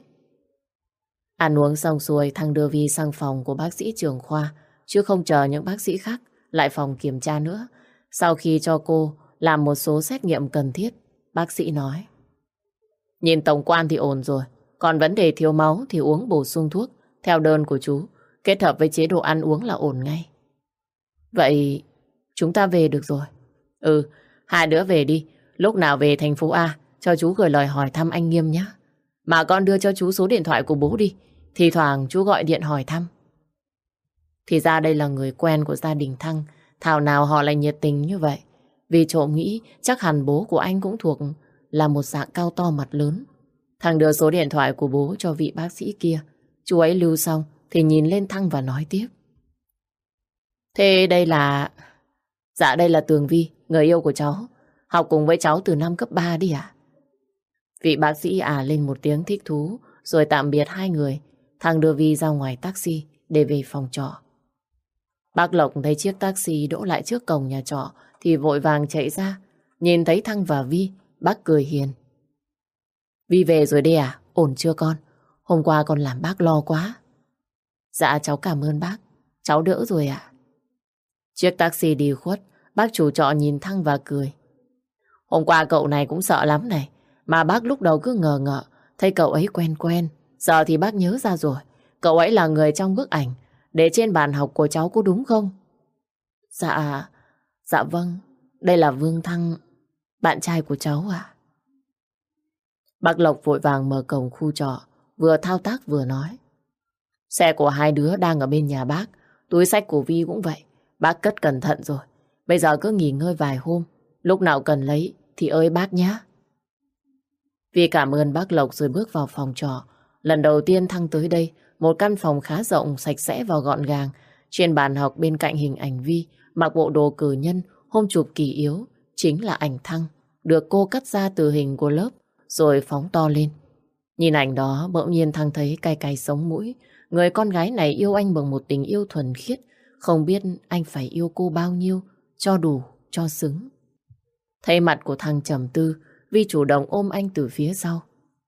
Ăn uống xong xuôi, Thăng đưa Vi sang phòng của bác sĩ trưởng khoa, chứ không chờ những bác sĩ khác lại phòng kiểm tra nữa. Sau khi cho cô làm một số xét nghiệm cần thiết, bác sĩ nói: nhìn tổng quan thì ổn rồi. Còn vấn đề thiếu máu thì uống bổ sung thuốc theo đơn của chú, kết hợp với chế độ ăn uống là ổn ngay. Vậy chúng ta về được rồi. Ừ, hai đứa về đi. Lúc nào về thành phố A cho chú gửi lời hỏi thăm anh Nghiêm nhé. Mà con đưa cho chú số điện thoại của bố đi. Thì thoảng chú gọi điện hỏi thăm. Thì ra đây là người quen của gia đình Thăng. Thảo nào họ lại nhiệt tình như vậy. Vì trộm nghĩ chắc hẳn bố của anh cũng thuộc là một dạng cao to mặt lớn. Thằng đưa số điện thoại của bố cho vị bác sĩ kia. Chú ấy lưu xong thì nhìn lên Thăng và nói tiếp: thế đây là... Dạ đây là Tường Vi, người yêu của cháu. Học cùng với cháu từ năm cấp ba đi ạ. Vị bác sĩ à lên một tiếng thích thú, rồi tạm biệt hai người. Thăng đưa Vi ra ngoài taxi để về phòng trọ. Bác Lộc thấy chiếc taxi đỗ lại trước cổng nhà trọ thì vội vàng chạy ra. Nhìn thấy Thăng và Vi, bác cười hiền: Vi về rồi đây à? Ổn chưa con? Hôm qua con làm bác lo quá. Dạ cháu cảm ơn bác. Cháu đỡ rồi ạ. Chiếc taxi đi khuất, bác chủ trọ nhìn Thăng và cười: hôm qua cậu này cũng sợ lắm này. Mà bác lúc đầu cứ ngờ ngợ, thấy cậu ấy quen quen. Giờ thì bác nhớ ra rồi. Cậu ấy là người trong bức ảnh để trên bàn học của cháu có đúng không? Dạ, dạ vâng. Đây là Vương Thăng, bạn trai của cháu ạ. Bác Lộc vội vàng mở cổng khu trọ, vừa thao tác vừa nói: xe của hai đứa đang ở bên nhà bác. Túi xách của Vi cũng vậy. Bác cất cẩn thận rồi. Bây giờ cứ nghỉ ngơi vài hôm. Lúc nào cần lấy thì ơi bác nhé. Vi cảm ơn bác Lộc rồi bước vào phòng trọ. Lần đầu tiên Thăng tới đây, một căn phòng khá rộng, sạch sẽ và gọn gàng. Trên bàn học bên cạnh hình ảnh Vi mặc bộ đồ cử nhân hôm chụp kỷ yếu chính là ảnh Thăng, được cô cắt ra từ hình của lớp rồi phóng to lên. Nhìn ảnh đó bỗng nhiên Thăng thấy cay cay sống mũi. Người con gái này yêu anh bằng một tình yêu thuần khiết. Không biết anh phải yêu cô bao nhiêu cho đủ, cho xứng. Thấy mặt của Thăng trầm tư, Vi chủ động ôm anh từ phía sau.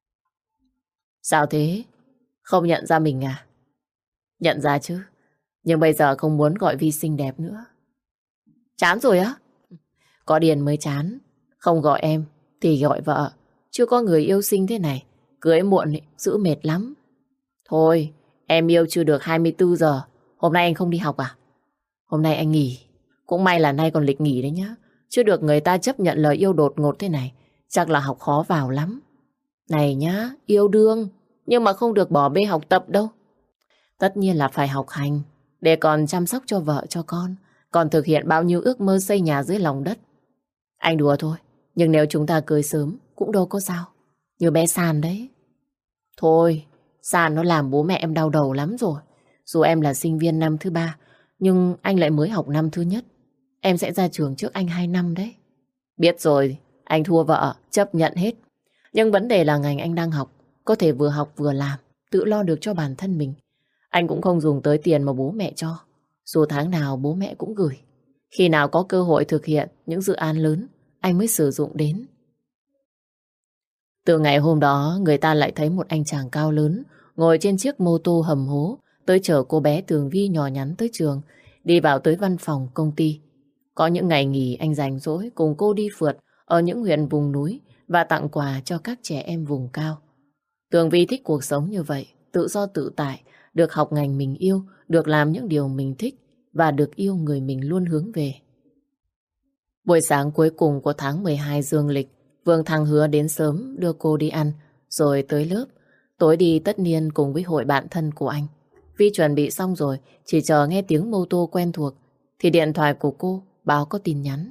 Sao thế? Không nhận ra mình à? Nhận ra chứ. Nhưng bây giờ không muốn gọi Vi xinh đẹp nữa. Chán rồi á? Có điền mới chán. Không gọi em thì gọi vợ. Chưa có người yêu xinh thế này. Cưới muộn ý, giữ mệt lắm. Thôi, em yêu chưa được hai mươi bốn giờ. Hôm nay anh không đi học à? Hôm nay anh nghỉ. Cũng may là nay còn lịch nghỉ đấy nhá. Chứ được người ta chấp nhận lời yêu đột ngột thế này, chắc là học khó vào lắm. Này nhá, yêu đương, nhưng mà không được bỏ bê học tập đâu. Tất nhiên là phải học hành, để còn chăm sóc cho vợ cho con, còn thực hiện bao nhiêu ước mơ xây nhà dưới lòng đất. Anh đùa thôi, nhưng nếu chúng ta cưới sớm cũng đâu có sao. Như bé San đấy. Thôi, San nó làm bố mẹ em đau đầu lắm rồi. Dù em là sinh viên năm thứ ba, nhưng anh lại mới học năm thứ nhất. Em sẽ ra trường trước anh hai năm đấy. Biết rồi, anh thua vợ, chấp nhận hết. Nhưng vấn đề là ngành anh đang học, có thể vừa học vừa làm, tự lo được cho bản thân mình. Anh cũng không dùng tới tiền mà bố mẹ cho. Dù tháng nào bố mẹ cũng gửi. Khi nào có cơ hội thực hiện những dự án lớn, anh mới sử dụng đến. Từ ngày hôm đó, người ta lại thấy một anh chàng cao lớn, ngồi trên chiếc mô tô hầm hố, tới chở cô bé Tường Vi nhỏ nhắn tới trường, đi vào tới văn phòng công ty. Có những ngày nghỉ anh rảnh rỗi cùng cô đi phượt ở những huyện vùng núi và tặng quà cho các trẻ em vùng cao. Tường Vi thích cuộc sống như vậy, tự do tự tại, được học ngành mình yêu, được làm những điều mình thích và được yêu người mình luôn hướng về. Buổi sáng cuối cùng của tháng mười hai dương lịch, Vương Thăng hứa đến sớm đưa cô đi ăn, rồi tới lớp. Tối đi tất niên cùng với hội bạn thân của anh. Vi chuẩn bị xong rồi, chỉ chờ nghe tiếng mô tô quen thuộc, thì điện thoại của cô báo có tin nhắn.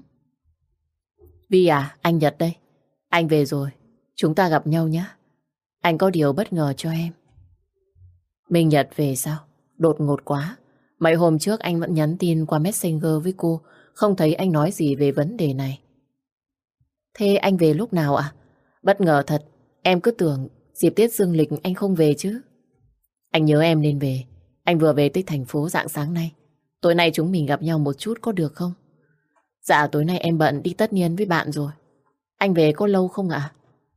Vi à, anh Nhật đây. Anh về rồi, chúng ta gặp nhau nhé. Anh có điều bất ngờ cho em. Minh Nhật về sao? Đột ngột quá. Mấy hôm trước anh vẫn nhắn tin qua Messenger với cô, không thấy anh nói gì về vấn đề này. Thế anh về lúc nào ạ? Bất ngờ thật, em cứ tưởng dịp Tết dương lịch anh không về chứ. Anh nhớ em nên về. Anh vừa về tới thành phố rạng sáng nay. Tối nay chúng mình gặp nhau một chút có được không? Dạ tối nay em bận đi tất niên với bạn rồi. Anh về có lâu không ạ?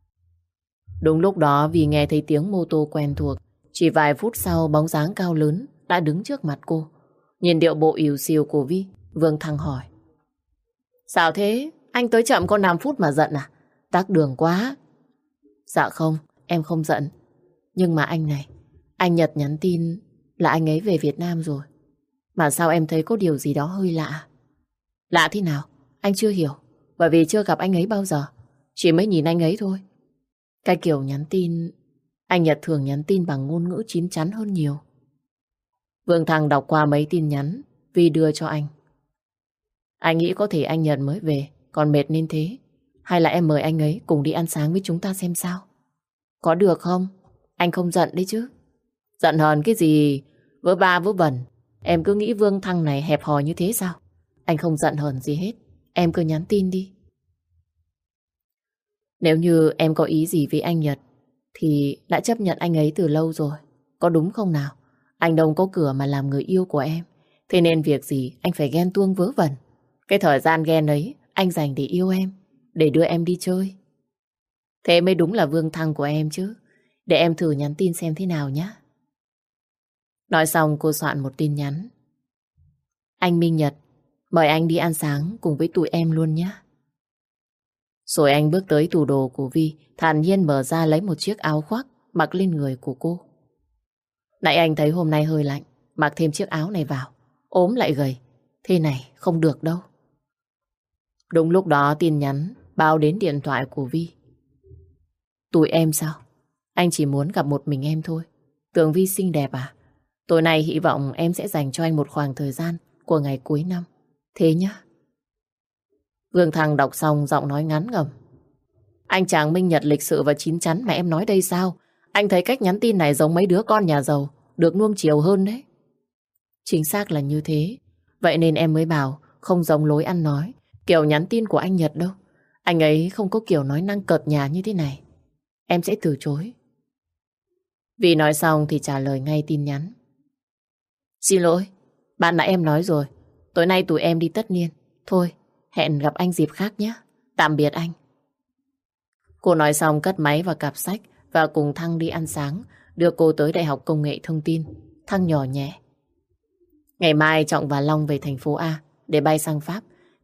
Đúng lúc đó vì nghe thấy tiếng mô tô quen thuộc, chỉ vài phút sau bóng dáng cao lớn đã đứng trước mặt cô. Nhìn điệu bộ ỉu xìu của Vi, Vương Thăng hỏi. Sao thế? Anh tới chậm có năm phút mà giận à? Tắc đường quá. Dạ không, em không giận. Nhưng mà anh này, anh Nhật nhắn tin là anh ấy về Việt Nam rồi. Mà sao em thấy có điều gì đó hơi lạ? Lạ thế nào? Anh chưa hiểu. Bởi vì chưa gặp anh ấy bao giờ. Chỉ mới nhìn anh ấy thôi. Cái kiểu nhắn tin, anh Nhật thường nhắn tin bằng ngôn ngữ chín chắn hơn nhiều. Vương Thăng đọc qua mấy tin nhắn Vi đưa cho anh. Anh nghĩ có thể anh Nhật mới về, còn mệt nên thế. Hay là em mời anh ấy cùng đi ăn sáng với chúng ta xem sao? Có được không? Anh không giận đấy chứ. Giận hờn cái gì? Vớ ba vớ vẩn. Em cứ nghĩ Vương Thăng này hẹp hòi như thế sao? Anh không giận hờn gì hết. Em cứ nhắn tin đi. Nếu như em có ý gì với anh Nhật thì đã chấp nhận anh ấy từ lâu rồi. Có đúng không nào? Anh đâu có cửa mà làm người yêu của em. Thế nên việc gì anh phải ghen tuông vớ vẩn. Cái thời gian ghen ấy anh dành để yêu em, để đưa em đi chơi. Thế mới đúng là Vương Thăng của em chứ. Để em thử nhắn tin xem thế nào nhé. Nói xong cô soạn một tin nhắn. Anh Minh Nhật, mời anh đi ăn sáng cùng với tụi em luôn nhé. Rồi anh bước tới tủ đồ của Vi, thản nhiên mở ra lấy một chiếc áo khoác mặc lên người của cô. Nãy anh thấy hôm nay hơi lạnh, mặc thêm chiếc áo này vào, ốm lại gầy. Thế này không được đâu. Đúng lúc đó tin nhắn báo đến điện thoại của Vi. Tụi em sao? Anh chỉ muốn gặp một mình em thôi. Tưởng Vi xinh đẹp à? Tối nay hy vọng em sẽ dành cho anh một khoảng thời gian của ngày cuối năm. Thế nhá. Vương Thăng đọc xong giọng nói ngắn ngẩm. Anh chàng Minh Nhật lịch sự và chín chắn mà em nói đây sao? Anh thấy cách nhắn tin này giống mấy đứa con nhà giàu, được nuông chiều hơn đấy. Chính xác là như thế. Vậy nên em mới bảo không giống lối ăn nói, kiểu nhắn tin của anh Nhật đâu. Anh ấy không có kiểu nói năng cợt nhả như thế này. Em sẽ từ chối. Vì nói xong thì trả lời ngay tin nhắn. Xin lỗi, bạn nãy em nói rồi. Tối nay tụi em đi tất niên. Thôi, hẹn gặp anh dịp khác nhé. Tạm biệt anh. Cô nói xong cất máy và cặp sách và cùng Thăng đi ăn sáng, đưa cô tới Đại học Công nghệ Thông tin. Thăng nhỏ nhẹ. Ngày mai Trọng và Long về thành phố A để bay sang Pháp.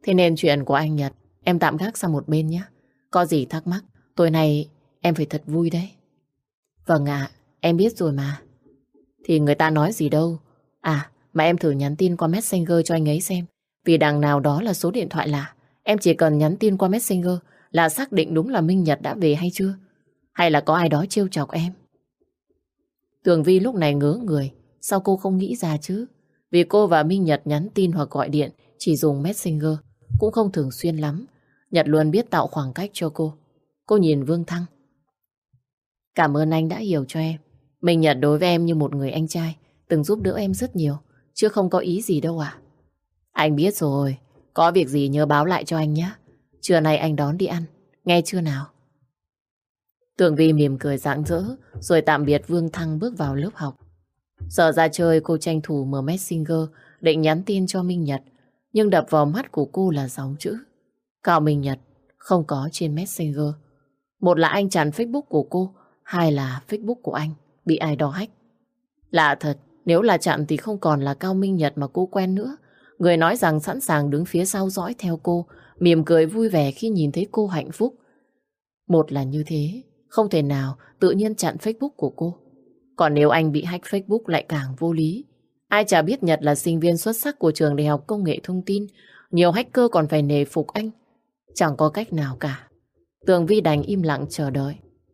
Thế nên chuyện của anh Nhật em tạm gác sang một bên nhé. Có gì thắc mắc, tối nay em phải thật vui đấy. Vâng ạ, em biết rồi mà. Thì người ta nói gì đâu. À, mà em thử nhắn tin qua Messenger cho anh ấy xem. Vì đằng nào đó là số điện thoại lạ. Em chỉ cần nhắn tin qua Messenger là xác định đúng là Minh Nhật đã về hay chưa. Hay là có ai đó trêu chọc em. Tường Vi lúc này ngớ người. Sao cô không nghĩ ra chứ? Vì cô và Minh Nhật nhắn tin hoặc gọi điện chỉ dùng Messenger, cũng không thường xuyên lắm. Nhật luôn biết tạo khoảng cách cho cô. Cô nhìn Vương Thăng. Cảm ơn anh đã hiểu cho em. Minh Nhật đối với em như một người anh trai, từng giúp đỡ em rất nhiều, chứ không có ý gì đâu à. Anh biết rồi, có việc gì nhớ báo lại cho anh nhé. Trưa nay anh đón đi ăn, nghe chưa nào? Tường Vi mỉm cười rạng rỡ, rồi tạm biệt Vương Thăng bước vào lớp học. Giờ ra chơi cô tranh thủ mở Messenger định nhắn tin cho Minh Nhật, nhưng đập vào mắt của cô là dòng chữ Cao Minh Nhật không có trên Messenger. Một là anh chặn Facebook của cô, hai là Facebook của anh bị ai đó hack. Lạ thật, nếu là chặn thì không còn là Cao Minh Nhật mà cô quen nữa. Người nói rằng sẵn sàng đứng phía sau dõi theo cô, mỉm cười vui vẻ khi nhìn thấy cô hạnh phúc. Một là như thế, không thể nào tự nhiên chặn Facebook của cô. Còn nếu anh bị hack Facebook lại càng vô lý. Ai chả biết Nhật là sinh viên xuất sắc của trường Đại học Công nghệ Thông tin. Nhiều hacker còn phải nể phục anh. Chẳng có cách nào cả. Tường Vi đành im lặng chờ đợi.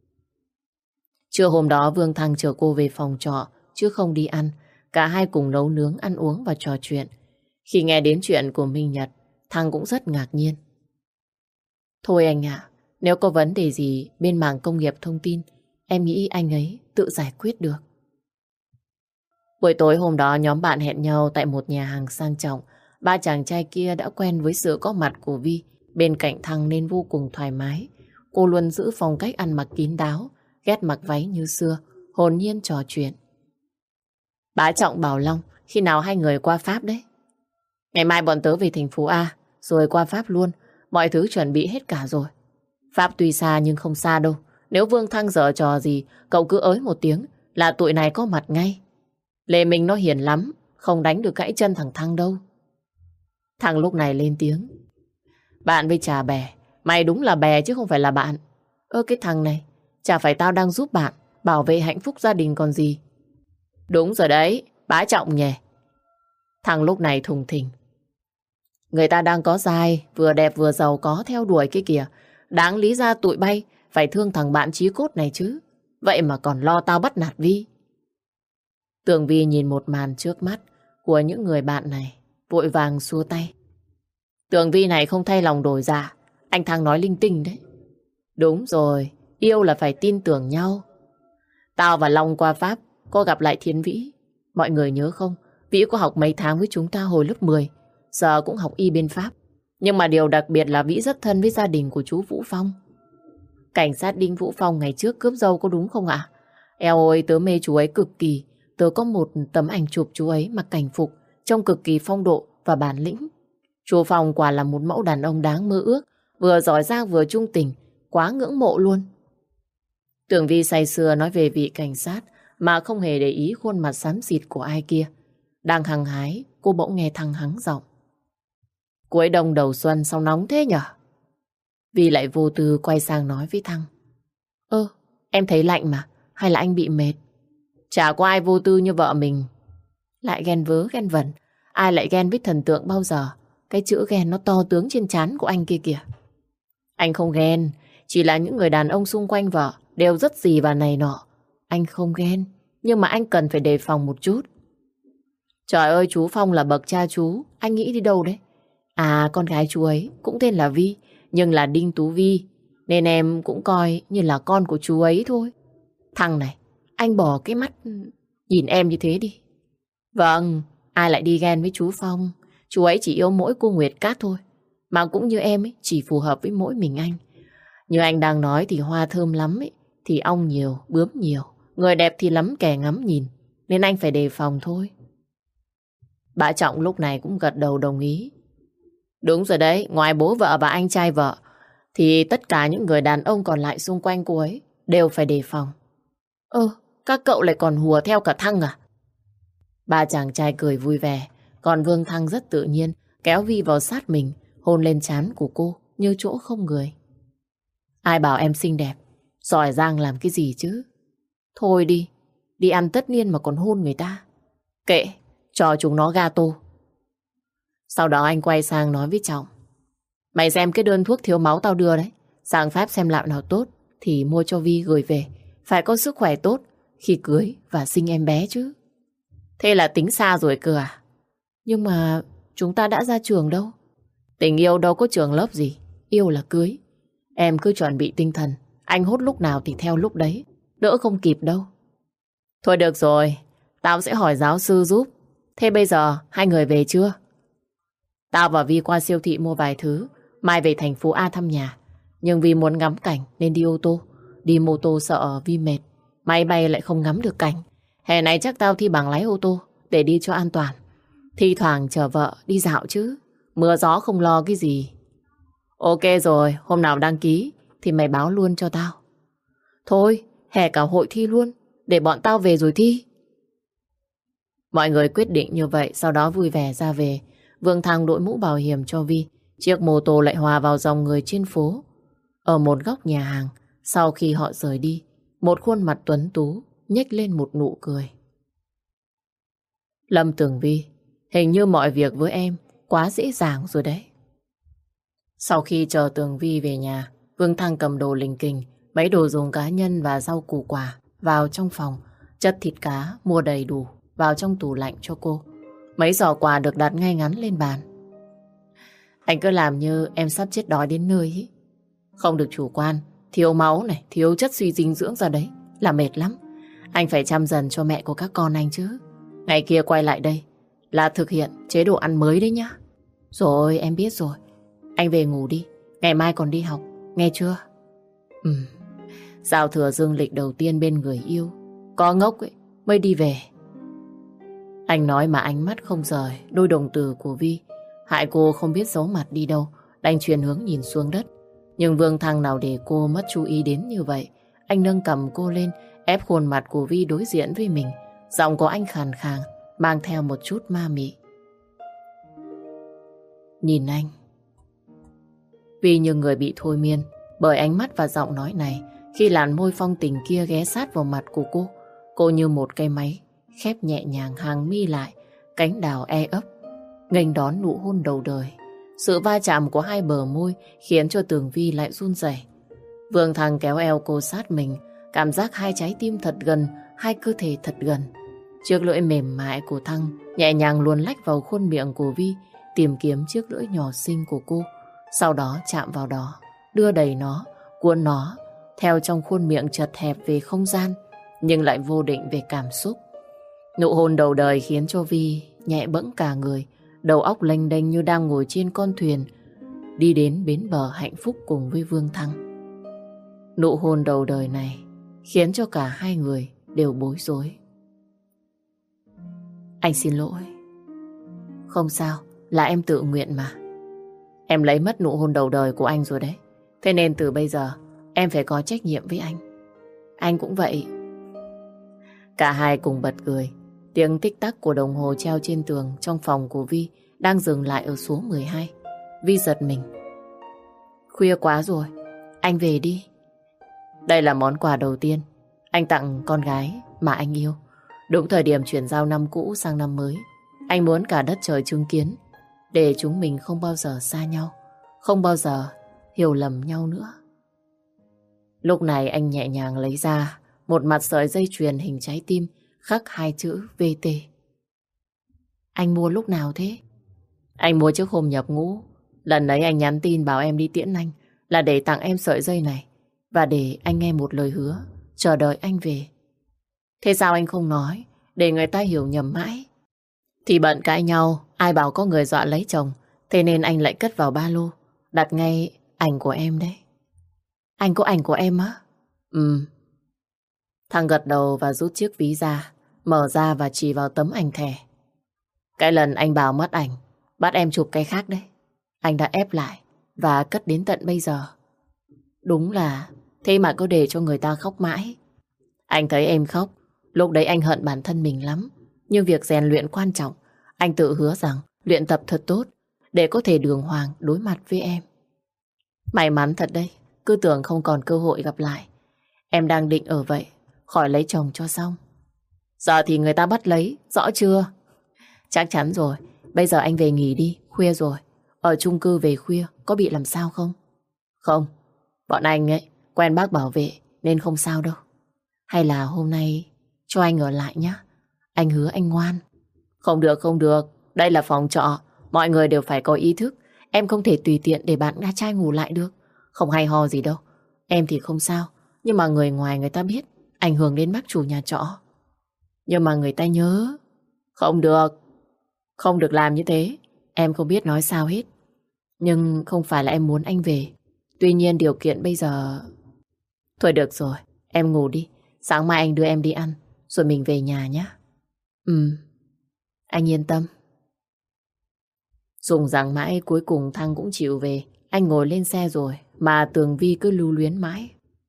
Trưa hôm đó Vương Thăng chở cô về phòng trọ, chứ không đi ăn. Cả hai cùng nấu nướng, ăn uống và trò chuyện. Khi nghe đến chuyện của Minh Nhật, Thăng cũng rất ngạc nhiên. Thôi anh ạ, nếu có vấn đề gì bên mảng công nghiệp thông tin, em nghĩ anh ấy tự giải quyết được. Buổi tối hôm đó nhóm bạn hẹn nhau tại một nhà hàng sang trọng. Ba chàng trai kia đã quen với sự có mặt của Vi bên cạnh Thăng nên vô cùng thoải mái. Cô luôn giữ phong cách ăn mặc kín đáo, ghét mặc váy như xưa, hồn nhiên trò chuyện. Bá Trọng bảo Long, khi nào hai người qua Pháp đấy? Ngày mai bọn tớ về thành phố A, rồi qua Pháp luôn. Mọi thứ chuẩn bị hết cả rồi. Pháp tuy xa nhưng không xa đâu. Nếu Vương Thăng giở trò gì, cậu cứ ới một tiếng là tụi này có mặt ngay. Lê Minh nó hiền lắm, không đánh được gãy chân thằng Thăng đâu. Thằng lúc này lên tiếng. Bạn với chà bè, mày đúng là bè chứ không phải là bạn. Ơ cái thằng này, chả phải tao đang giúp bạn bảo vệ hạnh phúc gia đình còn gì. Đúng rồi đấy, Bá Trọng nhỉ. Thằng lúc này thùng thình. Người ta đang có giai, vừa đẹp vừa giàu có theo đuổi cái kìa. Đáng lý ra tụi bay phải thương thằng bạn chí cốt này chứ. Vậy mà còn lo tao bắt nạt Vi. Tường Vi nhìn một màn trước mắt của những người bạn này, vội vàng xua tay. Tường Vi này không thay lòng đổi dạ. Anh Thăng nói linh tinh đấy. Đúng rồi, yêu là phải tin tưởng nhau. Tao và Long qua Pháp có gặp lại Thiên Vĩ. Mọi người nhớ không? Vĩ có học mấy tháng với chúng ta hồi lớp mười. Giờ cũng học y bên Pháp. Nhưng mà điều đặc biệt là Vĩ rất thân với gia đình của chú Vũ Phong. Cảnh sát Đinh Vũ Phong ngày trước cướp dâu có đúng không ạ? Eo ơi, tớ mê chú ấy cực kỳ. Tớ có một tấm ảnh chụp chú ấy mặc cảnh phục, trông cực kỳ phong độ và bản lĩnh. Chú Phong quả là một mẫu đàn ông đáng mơ ước, vừa giỏi giang vừa trung tình, quá ngưỡng mộ luôn. Tường Vi say sưa nói về vị cảnh sát mà không hề để ý khuôn mặt xám xịt của ai kia. Đang hăng hái, cô bỗng nghe Thăng hắng giọng. Cuối đông đầu xuân sao nóng thế nhở? Vi lại vô tư quay sang nói với Thăng. Ơ, em thấy lạnh mà, hay là anh bị mệt? Chả có ai vô tư như vợ mình. Lại ghen vớ ghen vẩn, ai lại ghen với thần tượng bao giờ? Cái chữ ghen nó to tướng trên trán của anh kia kìa. Anh không ghen, chỉ là những người đàn ông xung quanh vợ đều rất gì và này nọ. Anh không ghen, nhưng mà anh cần phải đề phòng một chút. Trời ơi, chú Phong là bậc cha chú, anh nghĩ đi đâu đấy? À, con gái chú ấy cũng tên là Vi, nhưng là Đinh Tú Vi, nên em cũng coi như là con của chú ấy thôi. Thằng này, anh bỏ cái mắt nhìn em như thế đi. Vâng, ai lại đi ghen với chú Phong? Chú ấy chỉ yêu mỗi cô Nguyệt Cát thôi. Mà cũng như em ấy, chỉ phù hợp với mỗi mình anh. Như anh đang nói thì hoa thơm lắm ấy, thì ong nhiều, bướm nhiều. Người đẹp thì lắm kẻ ngắm nhìn, nên anh phải đề phòng thôi. Bà Trọng lúc này cũng gật đầu đồng ý. Đúng rồi đấy, ngoài bố vợ và anh trai vợ, thì tất cả những người đàn ông còn lại xung quanh cô ấy đều phải đề phòng. Ơ, các cậu lại còn hùa theo cả Thăng à? Ba chàng trai cười vui vẻ, còn Vương Thăng rất tự nhiên kéo Vi vào sát mình, hôn lên trán của cô như chỗ không người. Ai bảo em xinh đẹp, giỏi giang làm cái gì chứ? Thôi đi, đi ăn tất niên mà còn hôn người ta. Kệ, cho chúng nó gato. Sau đó anh quay sang nói với Trọng. Mày xem cái đơn thuốc thiếu máu tao đưa đấy. Sang Pháp xem lại nào tốt thì mua cho Vi gửi về. Phải có sức khỏe tốt khi cưới và sinh em bé chứ. Thế là tính xa rồi cơ à? Nhưng mà chúng ta đã ra trường đâu. Tình yêu đâu có trường lớp gì. Yêu là cưới. Em cứ chuẩn bị tinh thần. Anh hốt lúc nào thì theo lúc đấy. Đỡ không kịp đâu. Thôi được rồi. Tao sẽ hỏi giáo sư giúp. Thế bây giờ hai người về chưa? Tao và Vi qua siêu thị mua vài thứ. Mai về thành phố A thăm nhà. Nhưng vì muốn ngắm cảnh nên đi ô tô. Đi mô tô sợ Vi mệt. Máy bay lại không ngắm được cảnh. Hè này chắc tao thi bằng lái ô tô để đi cho an toàn. Thi thoảng chở vợ đi dạo chứ. Mưa gió không lo cái gì. Ok rồi, hôm nào đăng ký thì mày báo luôn cho tao. Thôi, hè cả hội thi luôn. Để bọn tao về rồi thi. Mọi người quyết định như vậy. Sau đó vui vẻ ra về. Vương Thăng đội mũ bảo hiểm cho Vi. Chiếc mô tô lại hòa vào dòng người trên phố. Ở một góc nhà hàng, sau khi họ rời đi, một khuôn mặt tuấn tú nhếch lên một nụ cười. Lâm Tường Vi, hình như mọi việc với em quá dễ dàng rồi đấy. Sau khi chờ Tường Vi về nhà, Vương Thăng cầm đồ lình kình, mấy đồ dùng cá nhân và rau củ quả vào trong phòng, chất thịt cá mua đầy đủ vào trong tủ lạnh cho cô. Mấy giỏ quà được đặt ngay ngắn lên bàn. Anh cứ làm như em sắp chết đói đến nơi ý. Không được chủ quan, thiếu máu này, thiếu chất suy dinh dưỡng ra đấy là mệt lắm. Anh phải chăm dần cho mẹ của các con anh chứ. Ngày kia quay lại đây là thực hiện chế độ ăn mới đấy nhá. Rồi em biết rồi. Anh về ngủ đi, ngày mai còn đi học, nghe chưa? Ừ. Giao thừa dương lịch đầu tiên bên người yêu, có ngốc ấy mới đi về. Anh nói mà ánh mắt không rời đôi đồng tử của Vi. Hại cô không biết giấu mặt đi đâu, đành chuyển hướng nhìn xuống đất. Nhưng Vương Thăng nào để cô mất chú ý đến như vậy. Anh nâng cầm cô lên, ép khuôn mặt của Vi đối diện với mình. Giọng của anh khàn khàn, mang theo một chút ma mị. Nhìn anh. Vi như người bị thôi miên bởi ánh mắt và giọng nói này. Khi làn môi phong tình kia ghé sát vào mặt của cô, cô như một cây máy khép nhẹ nhàng hàng mi lại, cánh đào e ấp, nghênh đón nụ hôn đầu đời. Sự va chạm của hai bờ môi khiến cho Tường Vi lại run rẩy. Vương Thăng kéo eo cô sát mình, cảm giác hai trái tim thật gần, hai cơ thể thật gần. Chiếc lưỡi mềm mại của Thăng nhẹ nhàng luồn lách vào khuôn miệng của Vi, tìm kiếm chiếc lưỡi nhỏ xinh của cô, sau đó chạm vào đó, đưa đẩy nó, cuốn nó theo trong khuôn miệng chật hẹp về không gian, nhưng lại vô định về cảm xúc. Nụ hôn đầu đời khiến cho Vi nhẹ bẫng cả người, đầu óc lênh đênh như đang ngồi trên con thuyền đi đến bến bờ hạnh phúc cùng với Vương Thăng. Nụ hôn đầu đời này khiến cho cả hai người đều bối rối. Anh xin lỗi. Không sao, là em tự nguyện mà. Em lấy mất nụ hôn đầu đời của anh rồi đấy. Thế nên từ bây giờ em phải có trách nhiệm với anh. Anh cũng vậy. Cả hai cùng bật cười. Tiếng tích tắc của đồng hồ treo trên tường trong phòng của Vi đang dừng lại ở số mười hai. Vi giật mình. Khuya quá rồi, anh về đi. Đây là món quà đầu tiên anh tặng con gái mà anh yêu. Đúng thời điểm chuyển giao năm cũ sang năm mới. Anh muốn cả đất trời chứng kiến, để chúng mình không bao giờ xa nhau, không bao giờ hiểu lầm nhau nữa. Lúc này anh nhẹ nhàng lấy ra một mặt sợi dây chuyền hình trái tim khắc hai chữ vê tê. Anh mua lúc nào thế? Anh mua trước hôm nhập ngũ. Lần ấy anh nhắn tin bảo em đi tiễn anh là để tặng em sợi dây này và để anh nghe một lời hứa chờ đợi anh về. Thế sao anh không nói để người ta hiểu nhầm mãi? Thì bận cãi nhau, ai bảo có người dọa lấy chồng, thế nên anh lại cất vào ba lô, đặt ngay ảnh của em đấy. Anh có ảnh của em á? Ừ. Thằng gật đầu và rút chiếc ví ra, mở ra và chỉ vào tấm ảnh thẻ. Cái lần anh bảo mất ảnh, bắt em chụp cái khác đấy. Anh đã ép lại và cất đến tận bây giờ. Đúng là thế mà cứ để cho người ta khóc mãi. Anh thấy em khóc, lúc đấy anh hận bản thân mình lắm. Nhưng việc rèn luyện quan trọng. Anh tự hứa rằng luyện tập thật tốt để có thể đường hoàng đối mặt với em. May mắn thật đấy, cứ tưởng không còn cơ hội gặp lại. Em đang định ở vậy, khỏi lấy chồng cho xong. Giờ thì người ta bắt lấy, rõ chưa? Chắc chắn rồi, bây giờ anh về nghỉ đi, khuya rồi. Ở chung cư về khuya, có bị làm sao không? Không, bọn anh ấy quen bác bảo vệ nên không sao đâu. Hay là hôm nay cho anh ở lại nhé. Anh hứa anh ngoan. Không được, không được. Đây là phòng trọ. Mọi người đều phải có ý thức. Em không thể tùy tiện để bạn gái trai ngủ lại được. Không hay ho gì đâu. Em thì không sao. Nhưng mà người ngoài người ta biết ảnh hưởng đến bác chủ nhà trọ. Nhưng mà người ta nhớ. Không được. Không được làm như thế. Em không biết nói sao hết. Nhưng không phải là em muốn anh về. Tuy nhiên điều kiện bây giờ... Thôi được rồi. Em ngủ đi. Sáng mai anh đưa em đi ăn. Rồi mình về nhà nhé. Ừ. Anh yên tâm. Dùng rằng mãi cuối cùng Thăng cũng chịu về. Anh ngồi lên xe rồi mà Tường Vi cứ lưu luyến mãi.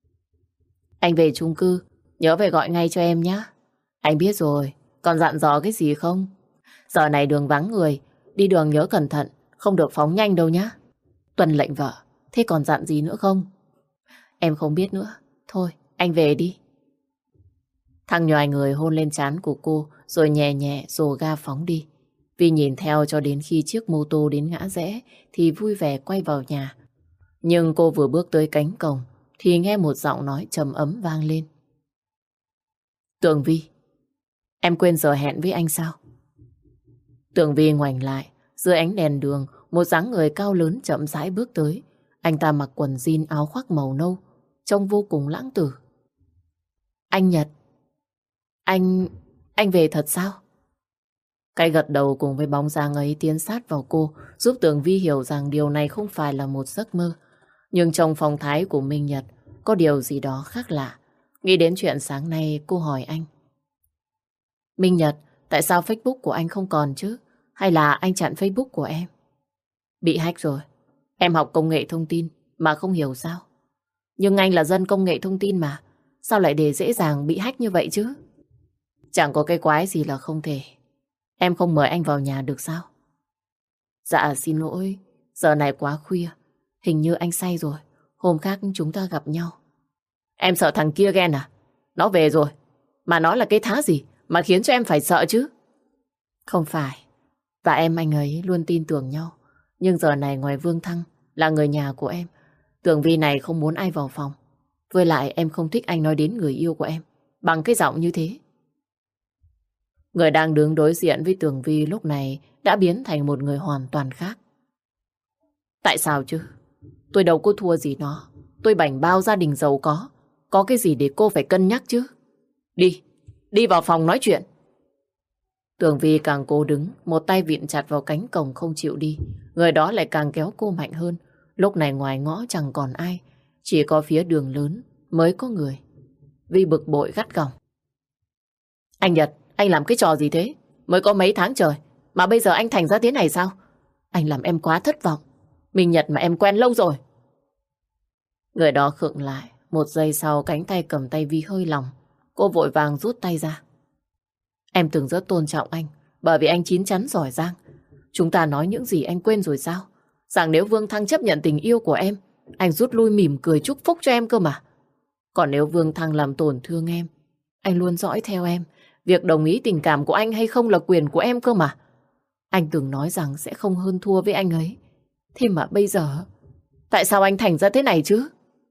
Anh về chung cư, nhớ về gọi ngay cho em nhé. Anh biết rồi, còn dặn dò cái gì không? Giờ này đường vắng người, đi đường nhớ cẩn thận, không được phóng nhanh đâu nhé. Tuân lệnh vợ, thế còn dặn gì nữa không? Em không biết nữa, thôi anh về đi. Thăng nhòi người hôn lên trán của cô rồi nhẹ nhẹ rồ ga phóng đi. Vi nhìn theo cho đến khi chiếc mô tô đến ngã rẽ thì vui vẻ quay vào nhà. Nhưng cô vừa bước tới cánh cổng thì nghe một giọng nói trầm ấm vang lên. Tường Vi, em quên giờ hẹn với anh sao? Tường Vi ngoảnh lại, dưới ánh đèn đường, một dáng người cao lớn chậm rãi bước tới. Anh ta mặc quần jean áo khoác màu nâu, trông vô cùng lãng tử. Anh Nhật, anh... anh về thật sao? Cái gật đầu cùng với bóng dáng ấy tiến sát vào cô, giúp Tường Vi hiểu rằng điều này không phải là một giấc mơ. Nhưng trong phong thái của Minh Nhật có điều gì đó khác lạ. Nghĩ đến chuyện sáng nay, cô hỏi anh. Minh Nhật, tại sao Facebook của anh không còn chứ? Hay là anh chặn Facebook của em? Bị hack rồi. Em học công nghệ thông tin mà không hiểu sao. Nhưng anh là dân công nghệ thông tin mà. Sao lại để dễ dàng bị hack như vậy chứ? Chẳng có cái quái gì là không thể. Em không mời anh vào nhà được sao? Dạ xin lỗi, giờ này quá khuya. Hình như anh say rồi. Hôm khác chúng ta gặp nhau. Em sợ thằng kia ghen à? Nó về rồi. Mà nó là cái thá gì mà khiến cho em phải sợ chứ? Không phải. Và em anh ấy luôn tin tưởng nhau. Nhưng giờ này ngoài Vương Thăng là người nhà của em, Tường Vi này không muốn ai vào phòng. Với lại em không thích anh nói đến người yêu của em bằng cái giọng như thế. Người đang đứng đối diện với Tường Vi lúc này đã biến thành một người hoàn toàn khác. Tại sao chứ? Tôi đâu có thua gì nó. Tôi bảnh bao gia đình giàu có. Có cái gì để cô phải cân nhắc chứ? Đi, đi vào phòng nói chuyện. Tường Vi càng cố đứng, một tay vịn chặt vào cánh cổng không chịu đi. Người đó lại càng kéo cô mạnh hơn. Lúc này ngoài ngõ chẳng còn ai. Chỉ có phía đường lớn mới có người. Vi bực bội gắt gỏng. Anh Nhật, anh làm cái trò gì thế? Mới có mấy tháng trời mà bây giờ anh thành ra thế này sao? Anh làm em quá thất vọng. Minh Nhật mà em quen lâu rồi. Người đó khựng lại. Một giây sau cánh tay cầm tay Vi hơi lỏng. Cô vội vàng rút tay ra. Em từng rất tôn trọng anh bởi vì anh chín chắn giỏi giang. Chúng ta nói những gì anh quên rồi sao? Rằng nếu Vương Thăng chấp nhận tình yêu của em, anh rút lui mỉm cười chúc phúc cho em cơ mà. Còn nếu Vương Thăng làm tổn thương em, anh luôn dõi theo em. Việc đồng ý tình cảm của anh hay không là quyền của em cơ mà. Anh từng nói rằng sẽ không hơn thua với anh ấy. Thế mà bây giờ, tại sao anh thành ra thế này chứ?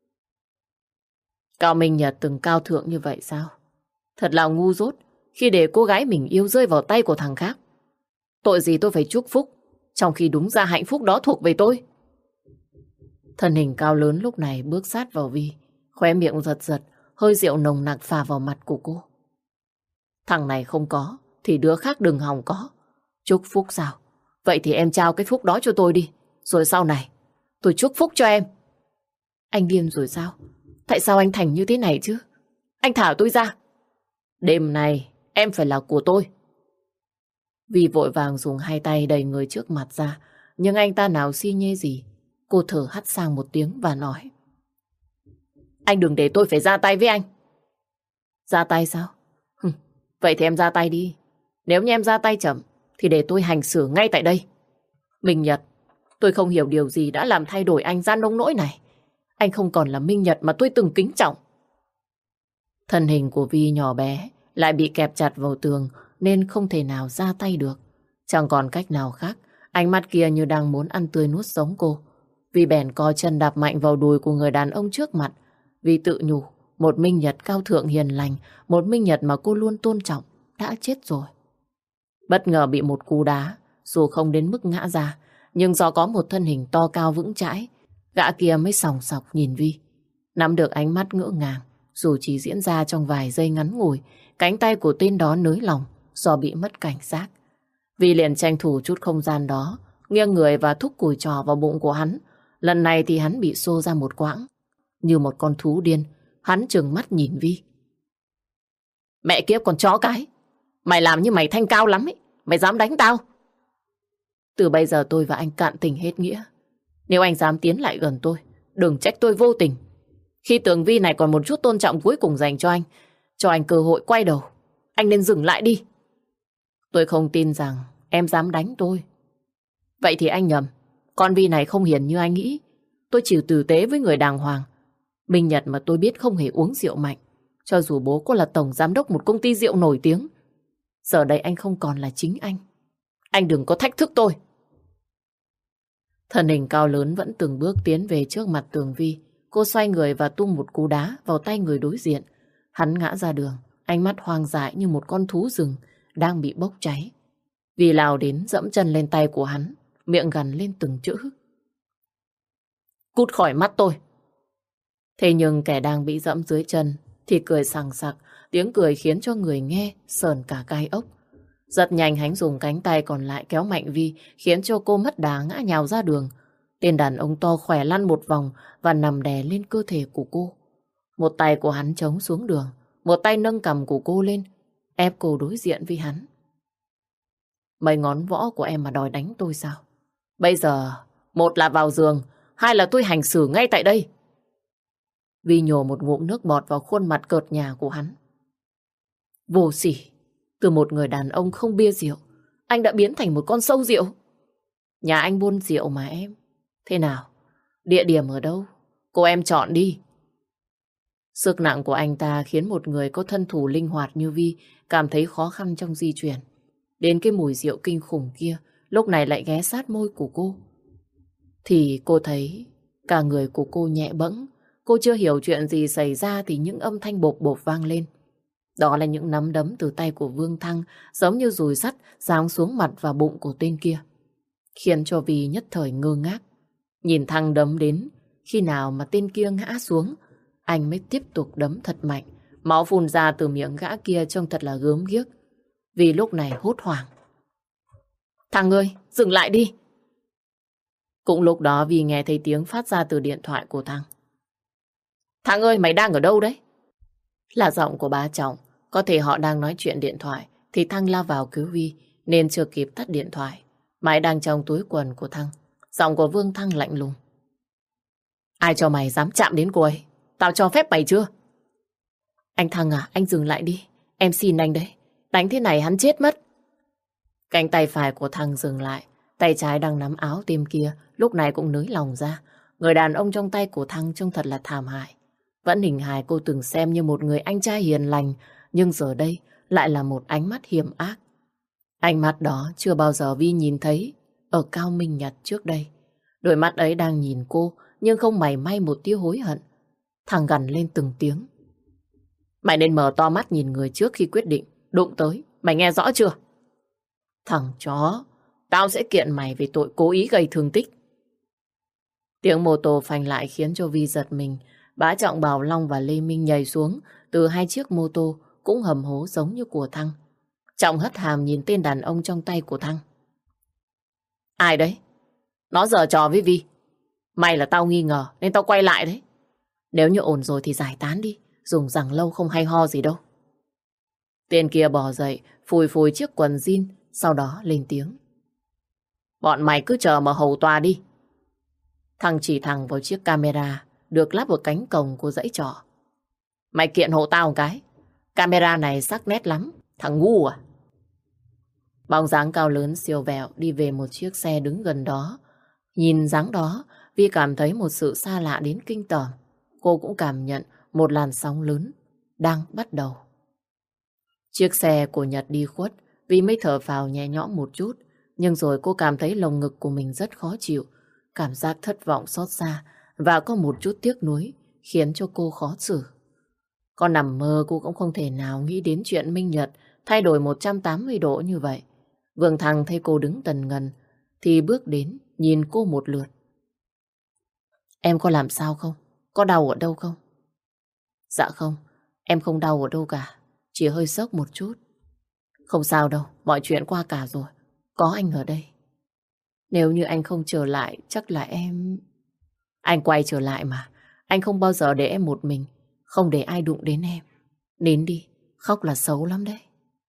Cao Minh Nhật từng cao thượng như vậy sao? Thật là ngu dốt khi để cô gái mình yêu rơi vào tay của thằng khác. Tội gì tôi phải chúc phúc, trong khi đúng ra hạnh phúc đó thuộc về tôi. Thân hình cao lớn lúc này bước sát vào Vi, khóe miệng giật giật, hơi rượu nồng nặc phả vào mặt của cô. Thằng này không có, thì đứa khác đừng hòng có. Chúc phúc sao? Vậy thì em trao cái phúc đó cho tôi đi. Rồi sau này, tôi chúc phúc cho em. Anh điên rồi sao? Tại sao anh thành như thế này chứ? Anh thả tôi ra. Đêm này, em phải là của tôi. Vi vội vàng dùng hai tay đẩy người trước mặt ra. Nhưng anh ta nào xi nhê gì. Cô thở hắt sang một tiếng và nói. Anh đừng để tôi phải ra tay với anh. Ra tay sao? Hừm, vậy thì em ra tay đi. Nếu như em ra tay chậm thì để tôi hành xử ngay tại đây. Minh Nhật, Tôi không hiểu điều gì đã làm thay đổi anh ra nông nỗi này. Anh không còn là Minh Nhật mà tôi từng kính trọng. Thân hình của Vi nhỏ bé lại bị kẹp chặt vào tường nên không thể nào ra tay được. Chẳng còn cách nào khác, ánh mắt kia như đang muốn ăn tươi nuốt sống cô. Vi bèn co chân đạp mạnh vào đùi của người đàn ông trước mặt. Vi tự nhủ, một Minh Nhật cao thượng hiền lành, một Minh Nhật mà cô luôn tôn trọng, đã chết rồi. Bất ngờ bị một cú đá, dù không đến mức ngã ra, nhưng do có một thân hình to cao vững chãi, gã kia mới sòng sọc nhìn Vi. Nắm được ánh mắt ngỡ ngàng, dù chỉ diễn ra trong vài giây ngắn ngủi, cánh tay của tên đó nới lỏng do bị mất cảnh giác. Vi liền tranh thủ chút không gian đó, nghiêng người và thúc cùi trò vào bụng của hắn. Lần này thì hắn bị xô ra một quãng. Như một con thú điên, hắn trừng mắt nhìn Vi. Mẹ kiếp con chó cái! Mày làm như mày thanh cao lắm ấy. Mày dám đánh tao? Từ bây giờ tôi và anh cạn tình hết nghĩa. Nếu anh dám tiến lại gần tôi, đừng trách tôi vô tình. Khi Tường Vi này còn một chút tôn trọng cuối cùng dành cho anh, cho anh cơ hội quay đầu, anh nên dừng lại đi. Tôi không tin rằng em dám đánh tôi. Vậy thì anh nhầm. Con Vi này không hiền như anh nghĩ. Tôi chỉ tử tế với người đàng hoàng. Minh Nhật mà tôi biết không hề uống rượu mạnh, cho dù bố cô là tổng giám đốc một công ty rượu nổi tiếng. Giờ đây anh không còn là chính anh. Anh đừng có thách thức tôi. Thân hình cao lớn vẫn từng bước tiến về trước mặt Tường Vi. Cô xoay người và tung một cú đá vào tay người đối diện. Hắn ngã ra đường, ánh mắt hoang dại như một con thú rừng đang bị bốc cháy. Vi lao đến dẫm chân lên tay của hắn, miệng gằn lên từng chữ. Cút khỏi mắt tôi. Thế nhưng kẻ đang bị dẫm dưới chân thì cười sằng sặc, tiếng cười khiến cho người nghe sờn cả gai ốc. Rất nhanh hắn dùng cánh tay còn lại kéo mạnh Vi, khiến cho cô mất đà ngã nhào ra đường. Tên đàn ông to khỏe lăn một vòng và nằm đè lên cơ thể của cô. Một tay của hắn chống xuống đường, một tay nâng cằm của cô lên, ép cô đối diện với hắn. Mấy ngón võ của em mà đòi đánh tôi sao? Bây giờ, một là vào giường, hai là tôi hành xử ngay tại đây. Vi nhổ một ngụm nước bọt vào khuôn mặt cợt nhả của hắn. Vô sỉ, từ một người đàn ông không bia rượu, anh đã biến thành một con sâu rượu. Nhà anh buôn rượu mà em. Thế nào? Địa điểm ở đâu? Cô em chọn đi. Sức nặng của anh ta khiến một người có thân thủ linh hoạt như Vi cảm thấy khó khăn trong di chuyển. Đến cái mùi rượu kinh khủng kia lúc này lại ghé sát môi của cô. Thì cô thấy cả người của cô nhẹ bẫng. Cô chưa hiểu chuyện gì xảy ra thì những âm thanh bộp bộp vang lên. Đó là những nắm đấm từ tay của Vương Thăng giống như dùi sắt giáng xuống mặt và bụng của tên kia, khiến cho Vi nhất thời ngơ ngác. Nhìn Thăng đấm đến khi nào mà tên kia ngã xuống, anh mới tiếp tục đấm thật mạnh. Máu phun ra từ miệng gã kia trông thật là gớm ghiếc. Vì lúc này hốt hoảng. Thằng ơi, dừng lại đi. Cũng lúc đó Vi nghe thấy tiếng phát ra từ điện thoại của Thăng. Thằng ơi, mày đang ở đâu đấy? Là giọng của ba Trọng. Có thể họ đang nói chuyện điện thoại thì Thăng lao vào cứu Vi nên chưa kịp tắt điện thoại. Mãi đang trong túi quần của Thăng. Giọng của Vương Thăng lạnh lùng. Ai cho mày dám chạm đến cô ấy? Tao cho phép mày chưa? Anh Thăng à, anh dừng lại đi. Em xin anh đấy. Đánh thế này hắn chết mất. Cánh tay phải của Thăng dừng lại. Tay trái đang nắm áo tim kia lúc này cũng nới lòng ra. Người đàn ông trong tay của Thăng trông thật là thảm hại. Vẫn hình hài cô từng xem như một người anh trai hiền lành, nhưng giờ đây lại là một ánh mắt hiểm ác. Ánh mắt đó chưa bao giờ Vi nhìn thấy ở Cao Minh Nhật trước đây. Đôi mắt ấy đang nhìn cô nhưng không mảy may một tia hối hận. Thằng gằn lên từng tiếng. Mày nên mở to mắt nhìn người trước khi quyết định đụng tới. Mày nghe rõ chưa? Thằng chó, tao sẽ kiện mày về tội cố ý gây thương tích. Tiếng mô tô phanh lại khiến cho Vi giật mình. Bá Trọng, Bảo Long và Lê Minh nhảy xuống từ hai chiếc mô tô cũng hầm hố giống như của Thăng. Trọng hất hàm nhìn tên đàn ông trong tay của Thăng. Ai đấy? Nó giở trò với Vi. May là tao nghi ngờ nên tao quay lại đấy. Nếu như ổn rồi thì giải tán đi. Dùng rằng lâu không hay ho gì đâu. Tên kia bò dậy, phủi phủi chiếc quần jean, sau đó lên tiếng. Bọn mày cứ chờ mà hầu tòa đi. Thăng chỉ thẳng vào chiếc camera được lắp ở cánh cổng của dãy trọ. Mày kiện hộ tao một cái. Camera này sắc nét lắm. Thằng ngu à? Bóng dáng cao lớn siêu vẹo đi về một chiếc xe đứng gần đó. Nhìn dáng đó, Vi cảm thấy một sự xa lạ đến kinh tởm. Cô cũng cảm nhận một làn sóng lớn đang bắt đầu. Chiếc xe của Nhật đi khuất, Vi mới thở phào nhẹ nhõm một chút. Nhưng rồi cô cảm thấy lồng ngực của mình rất khó chịu. Cảm giác thất vọng xót xa và có một chút tiếc nuối khiến cho cô khó xử. Còn nằm mơ cô cũng không thể nào nghĩ đến chuyện Minh Nhật thay đổi một trăm tám mươi độ như vậy. Vương Thăng thấy cô đứng tần ngần thì bước đến nhìn cô một lượt. Em có làm sao không? Có đau ở đâu không? Dạ không, em không đau ở đâu cả. Chỉ hơi sốc một chút. Không sao đâu, mọi chuyện qua cả rồi. Có anh ở đây. Nếu như anh không trở lại, chắc là em... Anh quay trở lại mà. Anh không bao giờ để em một mình. Không để ai đụng đến em. Nín đi, khóc là xấu lắm đấy.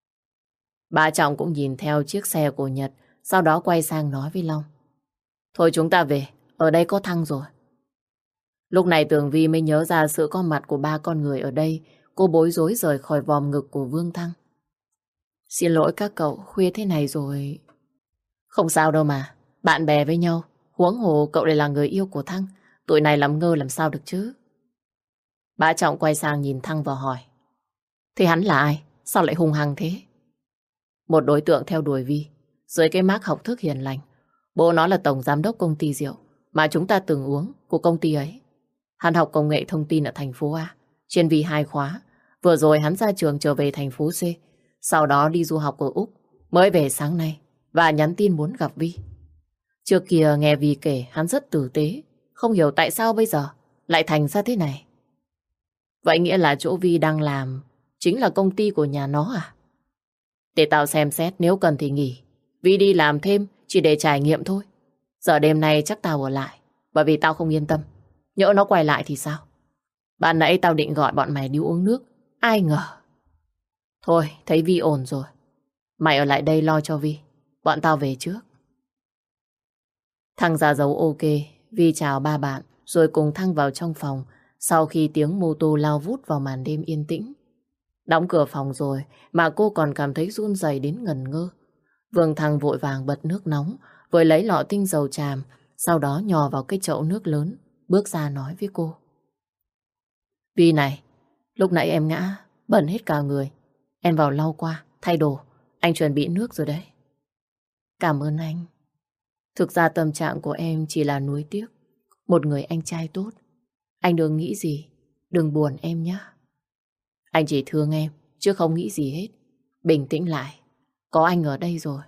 Bà Trọng cũng nhìn theo chiếc xe của Nhật, sau đó quay sang nói với Long. Thôi chúng ta về, ở đây có Thăng rồi. Lúc này Tường Vi mới nhớ ra sự có mặt của ba con người ở đây. Cô bối rối rời khỏi vòm ngực của Vương Thăng. Xin lỗi các cậu, khuya thế này rồi. Không sao đâu mà, bạn bè với nhau. Huống hồ cậu lại là người yêu của Thăng. Tụi này làm ngơ làm sao được chứ. Bá Trọng quay sang nhìn Thăng và hỏi. Thế hắn là ai? Sao lại hung hăng thế? Một đối tượng theo đuổi Vi, dưới cái mác học thức hiền lành. Bố nó là tổng giám đốc công ty rượu mà chúng ta từng uống của công ty ấy. Hắn học công nghệ thông tin ở thành phố A, trên Vi hai khóa. Vừa rồi hắn ra trường trở về thành phố C, sau đó đi du học ở Úc, mới về sáng nay và nhắn tin muốn gặp Vi. Trước kia nghe Vi kể hắn rất tử tế, không hiểu tại sao bây giờ lại thành ra thế này. Vậy nghĩa là chỗ Vi đang làm chính là công ty của nhà nó à? Để tao xem xét, nếu cần thì nghỉ. Vi đi làm thêm chỉ để trải nghiệm thôi. Giờ đêm nay chắc tao ở lại, bởi vì tao không yên tâm. Nhỡ nó quay lại thì sao? Ban nãy tao định gọi bọn mày đi uống nước, ai ngờ. Thôi, thấy Vi ổn rồi. Mày ở lại đây lo cho Vi. Bọn tao về trước. Thăng ra dấu ok. Vi chào ba bạn rồi cùng Thăng vào trong phòng. Sau khi tiếng mô tô lao vút vào màn đêm yên tĩnh. Đóng cửa phòng rồi mà cô còn cảm thấy run rẩy đến ngẩn ngơ. Vương Thăng vội vàng bật nước nóng, vừa lấy lọ tinh dầu tràm, sau đó nhò vào cái chậu nước lớn, bước ra nói với cô. Vi này, lúc nãy em ngã, bẩn hết cả người. Em vào lau qua, thay đồ, anh chuẩn bị nước rồi đấy. Cảm ơn anh. Thực ra tâm trạng của em chỉ là nuối tiếc một người anh trai tốt. Anh đừng nghĩ gì, đừng buồn em nhé. Anh chỉ thương em, chứ không nghĩ gì hết. Bình tĩnh lại, có anh ở đây rồi.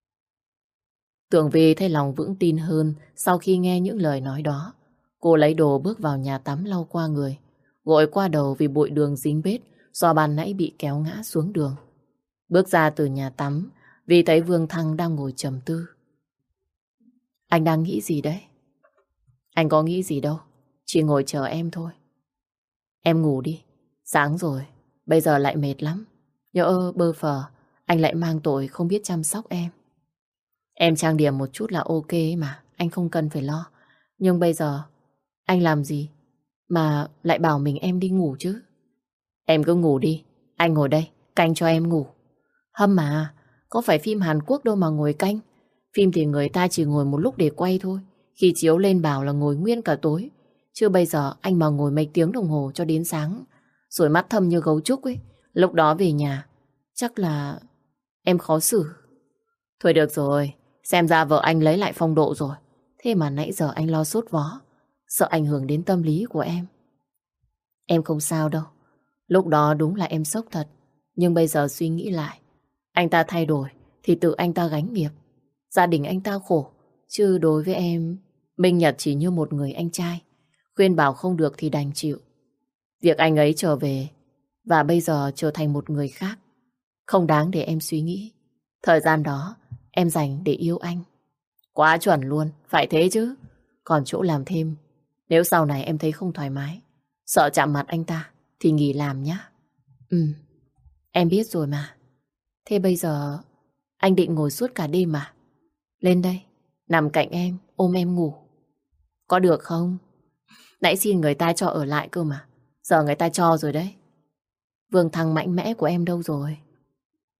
Tường Vi thấy lòng vững tin hơn sau khi nghe những lời nói đó. Cô lấy đồ bước vào nhà tắm lau qua người, gội qua đầu vì bụi đường dính bết do ban nãy bị kéo ngã xuống đường. Bước ra từ nhà tắm, Vi thấy Vương Thăng đang ngồi trầm tư. Anh đang nghĩ gì đấy? Anh có nghĩ gì đâu, chỉ ngồi chờ em thôi. Em ngủ đi, sáng rồi, bây giờ lại mệt lắm. Nhỡ bơ phờ, anh lại mang tội không biết chăm sóc em. Em trang điểm một chút là ok mà, anh không cần phải lo. Nhưng bây giờ, anh làm gì mà lại bảo mình em đi ngủ chứ? Em cứ ngủ đi, anh ngồi đây, canh cho em ngủ. Hâm mà, có phải phim Hàn Quốc đâu mà ngồi canh. Phim thì người ta chỉ ngồi một lúc để quay thôi. Khi chiếu lên bảo là ngồi nguyên cả tối. Chứ bây giờ anh mà ngồi mấy tiếng đồng hồ cho đến sáng, rồi mắt thâm như gấu trúc ấy. Lúc đó về nhà, chắc là em khó xử. Thôi được rồi, xem ra vợ anh lấy lại phong độ rồi. Thế mà nãy giờ anh lo sốt vó, sợ ảnh hưởng đến tâm lý của em. Em không sao đâu. Lúc đó đúng là em sốc thật. Nhưng bây giờ suy nghĩ lại, anh ta thay đổi thì tự anh ta gánh nghiệp. Gia đình anh ta khổ, chứ đối với em, Minh Nhật chỉ như một người anh trai. Khuyên bảo không được thì đành chịu. Việc anh ấy trở về và bây giờ trở thành một người khác không đáng để em suy nghĩ. Thời gian đó em dành để yêu anh. Quá chuẩn luôn, phải thế chứ. Còn chỗ làm thêm, nếu sau này em thấy không thoải mái, sợ chạm mặt anh ta, thì nghỉ làm nhá. Ừ, em biết rồi mà. Thế bây giờ anh định ngồi suốt cả đêm à? Lên đây, nằm cạnh em, ôm em ngủ. Có được không? Nãy xin người ta cho ở lại cơ mà. Giờ người ta cho rồi đấy. Vương Thăng mạnh mẽ của em đâu rồi?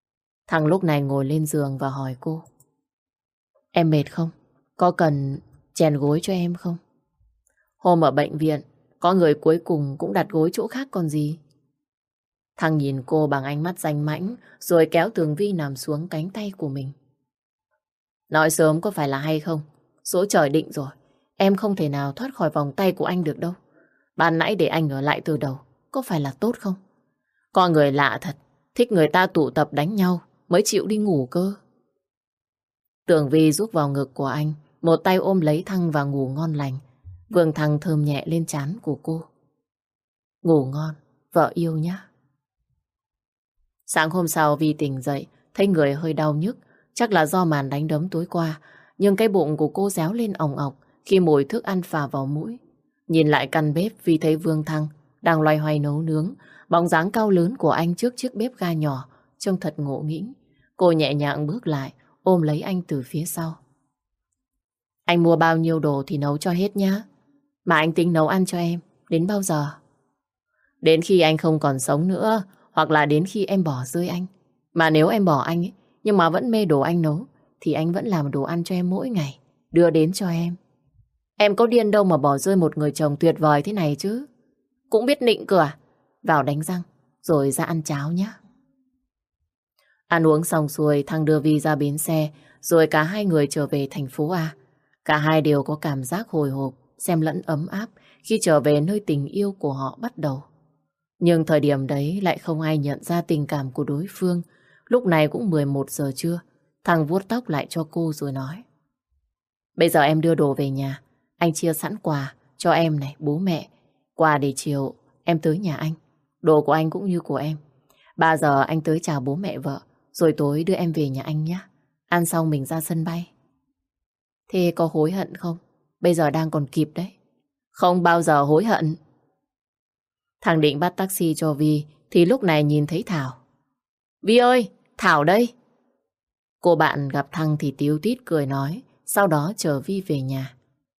Thằng lúc này ngồi lên giường và hỏi cô. Em mệt không? Có cần chèn gối cho em không? Hôm ở bệnh viện, có người cuối cùng cũng đặt gối chỗ khác còn gì. Thằng nhìn cô bằng ánh mắt danh mãnh, rồi kéo Tường Vi nằm xuống cánh tay của mình. Nói sớm có phải là hay không? Số trời định rồi, em không thể nào thoát khỏi vòng tay của anh được đâu. Ban nãy để anh ở lại từ đầu, có phải là tốt không? Con người lạ thật, thích người ta tụ tập đánh nhau mới chịu đi ngủ cơ. Tường Vi rúc vào ngực của anh, một tay ôm lấy Thăng và ngủ ngon lành. Vương Thăng thơm nhẹ lên trán của cô. Ngủ ngon, vợ yêu nhá. Sáng hôm sau Vi tỉnh dậy, thấy người hơi đau nhức, chắc là do màn đánh đấm tối qua, nhưng cái bụng của cô réo lên òng ọc khi mùi thức ăn phả vào mũi. Nhìn lại căn bếp Vi thấy Vương Thăng đang loay hoay nấu nướng, bóng dáng cao lớn của anh trước chiếc bếp ga nhỏ trông thật ngộ nghĩnh. Cô nhẹ nhàng bước lại, ôm lấy anh từ phía sau. Anh mua bao nhiêu đồ thì nấu cho hết nhá. Mà anh tính nấu ăn cho em đến bao giờ? Đến khi anh không còn sống nữa, hoặc là đến khi em bỏ rơi anh. Mà nếu em bỏ anh ấy, nhưng mà vẫn mê đồ anh nấu, thì anh vẫn làm đồ ăn cho em mỗi ngày, đưa đến cho em. Em có điên đâu mà bỏ rơi một người chồng tuyệt vời thế này chứ. Cũng biết nịnh cửa. Vào đánh răng, rồi ra ăn cháo nhé. Ăn uống xong xuôi, Thăng đưa Vi ra bến xe, rồi cả hai người trở về thành phố A. Cả hai đều có cảm giác hồi hộp, xen lẫn ấm áp khi trở về nơi tình yêu của họ bắt đầu. Nhưng thời điểm đấy lại không ai nhận ra tình cảm của đối phương. Lúc này cũng mười một giờ trưa, Thăng vuốt tóc lại cho cô rồi nói. Bây giờ em đưa đồ về nhà, anh chia sẵn quà cho em này, bố mẹ. Quà để chiều em tới nhà anh, đồ của anh cũng như của em. Ba giờ anh tới chào bố mẹ vợ, rồi tối đưa em về nhà anh nhé. Ăn xong mình ra sân bay. Thế có hối hận không? Bây giờ đang còn kịp đấy. Không bao giờ hối hận. Thằng định bắt taxi cho Vi thì lúc này nhìn thấy Thảo. Vi ơi, Thảo đây. Cô bạn gặp Thăng thì tíu tít cười nói, sau đó chở Vi về nhà.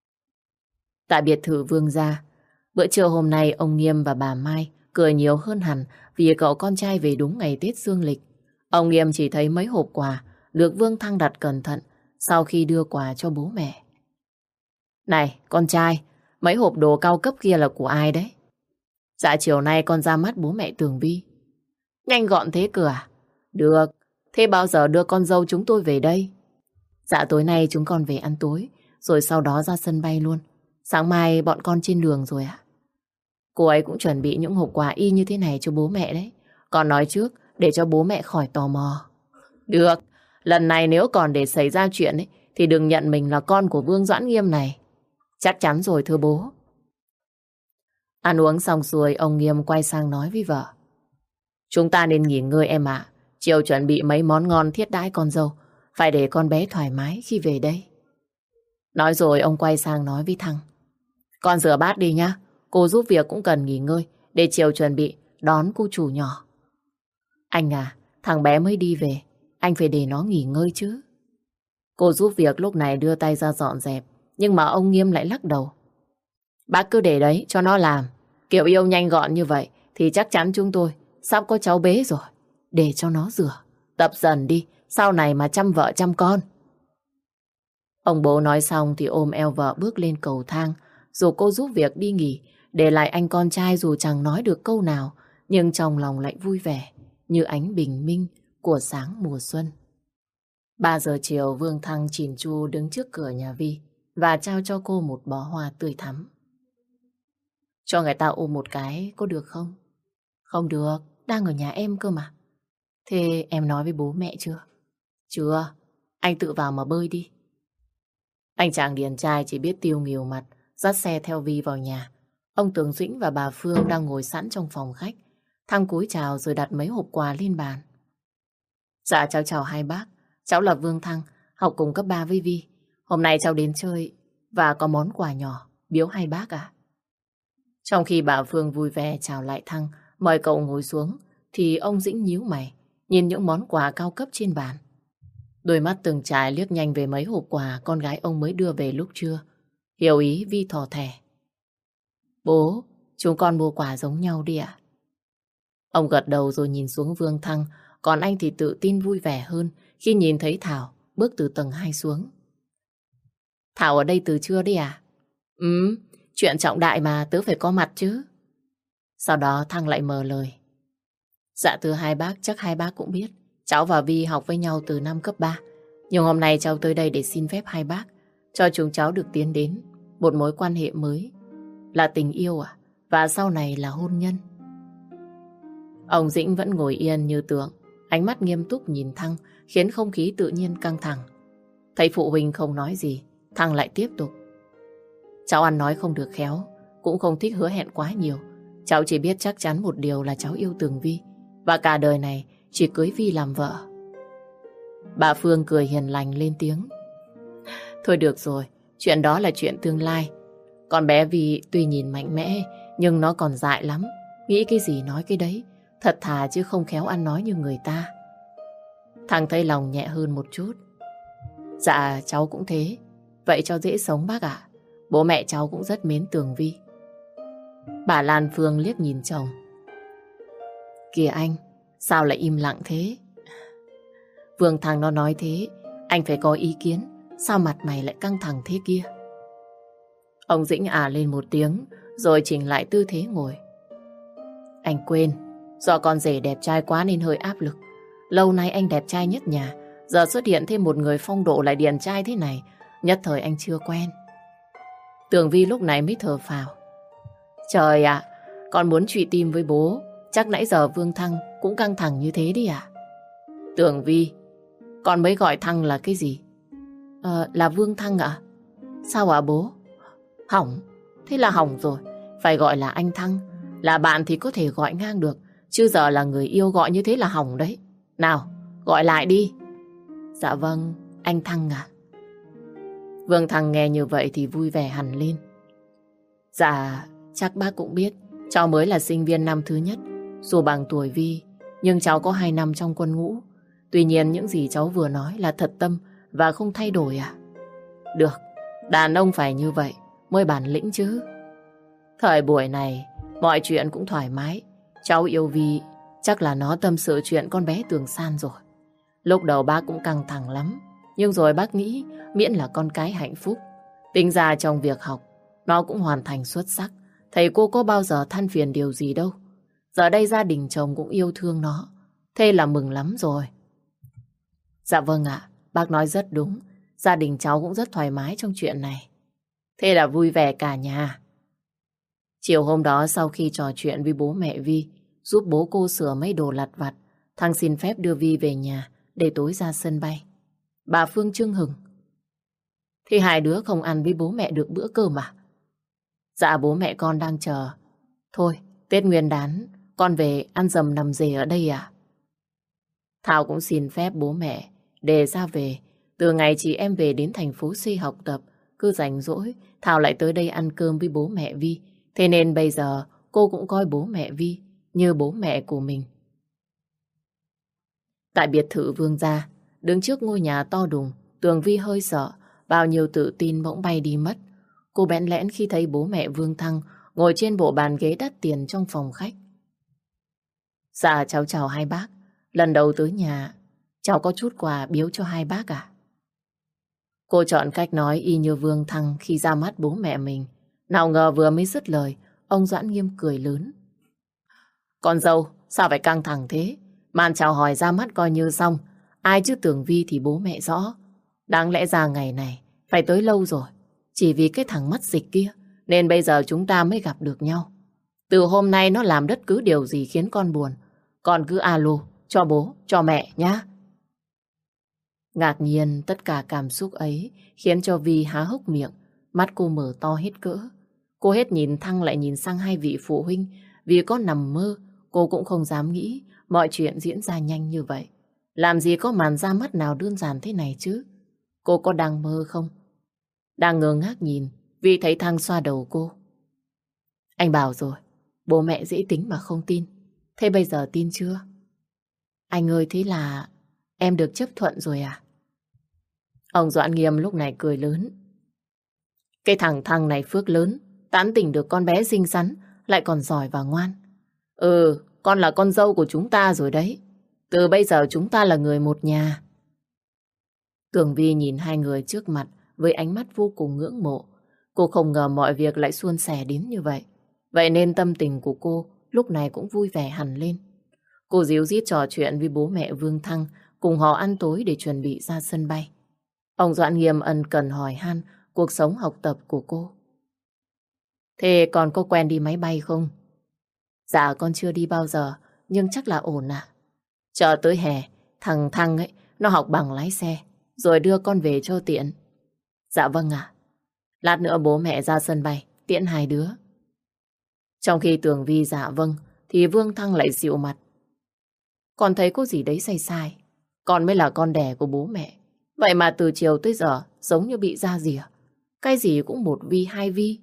Tại biệt thự Vương gia, bữa trưa hôm nay ông Nghiêm và bà Mai cười nhiều hơn hẳn vì cậu con trai về đúng ngày Tết dương lịch. Ông Nghiêm chỉ thấy mấy hộp quà được Vương Thăng đặt cẩn thận sau khi đưa quà cho bố mẹ. Này, con trai, mấy hộp đồ cao cấp kia là của ai đấy? Dạ chiều nay con ra mắt bố mẹ Tường Vi. Nhanh gọn thế cơ à? Được, thế bao giờ đưa con dâu chúng tôi về đây? Dạ tối nay chúng con về ăn tối, rồi sau đó ra sân bay luôn. Sáng mai bọn con trên đường rồi ạ. Cô ấy cũng chuẩn bị những hộp quà y như thế này cho bố mẹ đấy. Con nói trước để cho bố mẹ khỏi tò mò. Được, lần này nếu còn để xảy ra chuyện ấy, thì đừng nhận mình là con của Vương Doãn Nghiêm này. Chắc chắn rồi thưa bố. Ăn uống xong xuôi, ông Nghiêm quay sang nói với vợ. Chúng ta nên nghỉ ngơi em ạ. Chiều chuẩn bị mấy món ngon thiết đãi con dâu. Phải để con bé thoải mái khi về đây. Nói rồi ông quay sang nói với Thăng. Con rửa bát đi nhá. Cô giúp việc cũng cần nghỉ ngơi để chiều chuẩn bị đón cô chủ nhỏ. Anh à, thằng bé mới đi về, anh phải để nó nghỉ ngơi chứ. Cô giúp việc lúc này đưa tay ra dọn dẹp, nhưng mà ông Nghiêm lại lắc đầu. Bác cứ để đấy cho nó làm. Kiểu yêu nhanh gọn như vậy thì chắc chắn chúng tôi sắp có cháu bé rồi. Để cho nó rửa, tập dần đi, sau này mà chăm vợ chăm con. Ông bố nói xong thì ôm eo vợ bước lên cầu thang, rồi cô giúp việc đi nghỉ, để lại anh con trai dù chẳng nói được câu nào, nhưng trong lòng lại vui vẻ, như ánh bình minh của sáng mùa xuân. Ba giờ chiều, Vương Thăng chỉn chu đứng trước cửa nhà Vi và trao cho cô một bó hoa tươi thắm. Cho người ta ôm một cái có được không? Không được, đang ở nhà em cơ mà. Thế em nói với bố mẹ chưa? Chưa, anh tự vào mà bơi đi. Anh chàng điển trai chỉ biết tiêu nghỉu mặt, dắt xe theo Vi vào nhà. Ông Tường Dĩnh và bà Phương đang ngồi sẵn trong phòng khách. Thăng cúi chào rồi đặt mấy hộp quà lên bàn. Dạ cháu chào hai bác. Cháu là Vương Thăng, học cùng cấp ba với Vi. Hôm nay cháu đến chơi và có món quà nhỏ biếu hai bác ạ. Trong khi bà Phương vui vẻ chào lại Thăng, mời cậu ngồi xuống, thì ông Dĩnh nhíu mày, nhìn những món quà cao cấp trên bàn. Đôi mắt từng trải liếc nhanh về mấy hộp quà con gái ông mới đưa về lúc trưa. Hiểu ý Vi thò thẻ. Bố, chúng con mua quà giống nhau đi ạ. Ông gật đầu rồi nhìn xuống Vương Thăng, còn anh thì tự tin vui vẻ hơn khi nhìn thấy Thảo bước từ tầng hai xuống. Thảo ở đây từ trưa đấy à? Ừ, chuyện trọng đại mà tớ phải có mặt chứ. Sau đó Thăng lại mở lời. Dạ thưa hai bác, chắc hai bác cũng biết. Cháu và Vi học với nhau từ năm cấp ba. Nhưng hôm nay cháu tới đây để xin phép hai bác cho chúng cháu được tiến đến một mối quan hệ mới. Là tình yêu à? Và sau này là hôn nhân. Ông Dĩnh vẫn ngồi yên như tượng, ánh mắt nghiêm túc nhìn Thăng, khiến không khí tự nhiên căng thẳng. Thấy phụ huynh không nói gì, Thăng lại tiếp tục. Cháu ăn nói không được khéo, cũng không thích hứa hẹn quá nhiều. Cháu chỉ biết chắc chắn một điều là cháu yêu Tường Vi, và cả đời này chỉ cưới Vi làm vợ. Bà Phương cười hiền lành lên tiếng. Thôi được rồi, chuyện đó là chuyện tương lai. Con bé Vi tuy nhìn mạnh mẽ, nhưng nó còn dại lắm. Nghĩ cái gì nói cái đấy, thật thà chứ không khéo ăn nói như người ta. Thằng thấy lòng nhẹ hơn một chút. Dạ cháu cũng thế. Vậy cho dễ sống bác ạ. Bố mẹ cháu cũng rất mến Tường Vi. Bà Lan Phương liếc nhìn chồng. Kìa anh, sao lại im lặng thế? Vương Thăng nó nói thế, anh phải có ý kiến. Sao mặt mày lại căng thẳng thế kia? Ông Dĩnh à lên một tiếng, rồi chỉnh lại tư thế ngồi. Anh quên, do con rể đẹp trai quá nên hơi áp lực. Lâu nay anh đẹp trai nhất nhà, giờ xuất hiện thêm một người phong độ lại điển trai thế này, nhất thời anh chưa quen. Tường Vi lúc này mới thở phào. Trời ạ, con muốn trụy tim với bố. Chắc nãy giờ Vương Thăng cũng căng thẳng như thế đi à? Tường Vi, con mới gọi Thăng là cái gì? Ờ, là Vương Thăng ạ? Sao ạ bố? Hỏng, thế là hỏng rồi. Phải gọi là anh Thăng. Là bạn thì có thể gọi ngang được, chứ giờ là người yêu gọi như thế là hỏng đấy. Nào, gọi lại đi. Dạ vâng, anh Thăng à? Vương Thăng nghe như vậy thì vui vẻ hẳn lên. Dạ, chắc bác cũng biết cháu mới là sinh viên năm thứ nhất. Dù bằng tuổi Vi, nhưng cháu có hai năm trong quân ngũ. Tuy nhiên những gì cháu vừa nói là thật tâm và không thay đổi à? Được, đàn ông phải như vậy mới bản lĩnh chứ. Thời buổi này, mọi chuyện cũng thoải mái. Cháu yêu Vi, chắc là nó tâm sự chuyện con bé Tường San rồi. Lúc đầu bác cũng căng thẳng lắm, nhưng rồi bác nghĩ miễn là con cái hạnh phúc. Tính ra trong việc học, nó cũng hoàn thành xuất sắc. Thầy cô có bao giờ than phiền điều gì đâu. Giờ đây gia đình chồng cũng yêu thương nó. Thế là mừng lắm rồi. Dạ vâng ạ, bác nói rất đúng. Gia đình cháu cũng rất thoải mái trong chuyện này. Thế là vui vẻ cả nhà. Chiều hôm đó sau khi trò chuyện với bố mẹ Vi, giúp bố cô sửa mấy đồ lặt vặt, Thăng xin phép đưa Vi về nhà để tối ra sân bay. Bà Phương chưng hừng. Thì hai đứa không ăn với bố mẹ được bữa cơm à? Dạ bố mẹ con đang chờ. Thôi, Tết Nguyên đán con về ăn dầm nằm rể ở đây à? Thảo cũng xin phép bố mẹ để ra về. Từ ngày chị em về đến thành phố C học tập, cứ rảnh rỗi Thảo lại tới đây ăn cơm với bố mẹ Vi. Thế nên bây giờ cô cũng coi bố mẹ Vi như bố mẹ của mình. Tại biệt thự Vương gia, đứng trước ngôi nhà to đùng, Tường Vi hơi sợ, bao nhiêu tự tin bỗng bay đi mất. Cô bẽn lẽn khi thấy bố mẹ Vương Thăng ngồi trên bộ bàn ghế đắt tiền trong phòng khách. Dạ cháu chào hai bác. Lần đầu tới nhà, cháu có chút quà biếu cho hai bác à? Cô chọn cách nói y như Vương Thăng khi ra mắt bố mẹ mình. Nào ngờ vừa mới dứt lời, ông Doãn Nghiêm cười lớn. Con dâu, sao phải căng thẳng thế? Màn chào hỏi ra mắt coi như xong. Ai chứ Tường Vi thì bố mẹ rõ. Đáng lẽ ra ngày này phải tới lâu rồi. Chỉ vì cái thằng mất dịch kia nên bây giờ chúng ta mới gặp được nhau. Từ hôm nay nó làm bất cứ điều gì khiến con buồn, con cứ alo cho bố, cho mẹ nhá. Ngạc nhiên tất cả cảm xúc ấy khiến cho Vi há hốc miệng, mắt cô mở to hết cỡ. Cô hết nhìn Thăng lại nhìn sang hai vị phụ huynh, vì có nằm mơ cô cũng không dám nghĩ mọi chuyện diễn ra nhanh như vậy. Làm gì có màn ra mắt nào đơn giản thế này chứ? Cô có đang mơ không? Đang ngơ ngác nhìn, Vi thấy Thăng xoa đầu cô. Anh bảo rồi, bố mẹ dễ tính mà không tin. Thế bây giờ tin chưa? Anh ơi, thế là em được chấp thuận rồi à? Ông Doãn Nghiêm lúc này cười lớn. Cái thằng Thăng này phước lớn, tán tỉnh được con bé xinh xắn, lại còn giỏi và ngoan. Ừ, con là con dâu của chúng ta rồi đấy. Từ bây giờ chúng ta là người một nhà. Tường Vi nhìn hai người trước mặt với ánh mắt vô cùng ngưỡng mộ. Cô không ngờ mọi việc lại suôn sẻ đến như vậy. Vậy nên tâm tình của cô lúc này cũng vui vẻ hẳn lên. Cô díu dít trò chuyện với bố mẹ Vương Thăng, cùng họ ăn tối để chuẩn bị ra sân bay. Ông Doãn Nghiêm ân cần hỏi han cuộc sống học tập của cô. Thế con có quen đi máy bay không? Dạ con chưa đi bao giờ, nhưng chắc là ổn ạ. Chờ tới hè, thằng Thăng ấy, nó học bằng lái xe, rồi đưa con về cho tiện. Dạ vâng ạ. Lát nữa bố mẹ ra sân bay, tiễn hai đứa. Trong khi Tường Vi dạ vâng, thì Vương Thăng lại dịu mặt. Con thấy có gì đấy sai sai. Con mới là con đẻ của bố mẹ. Vậy mà từ chiều tới giờ giống như bị ra rìa. Cái gì cũng một vi hai vi.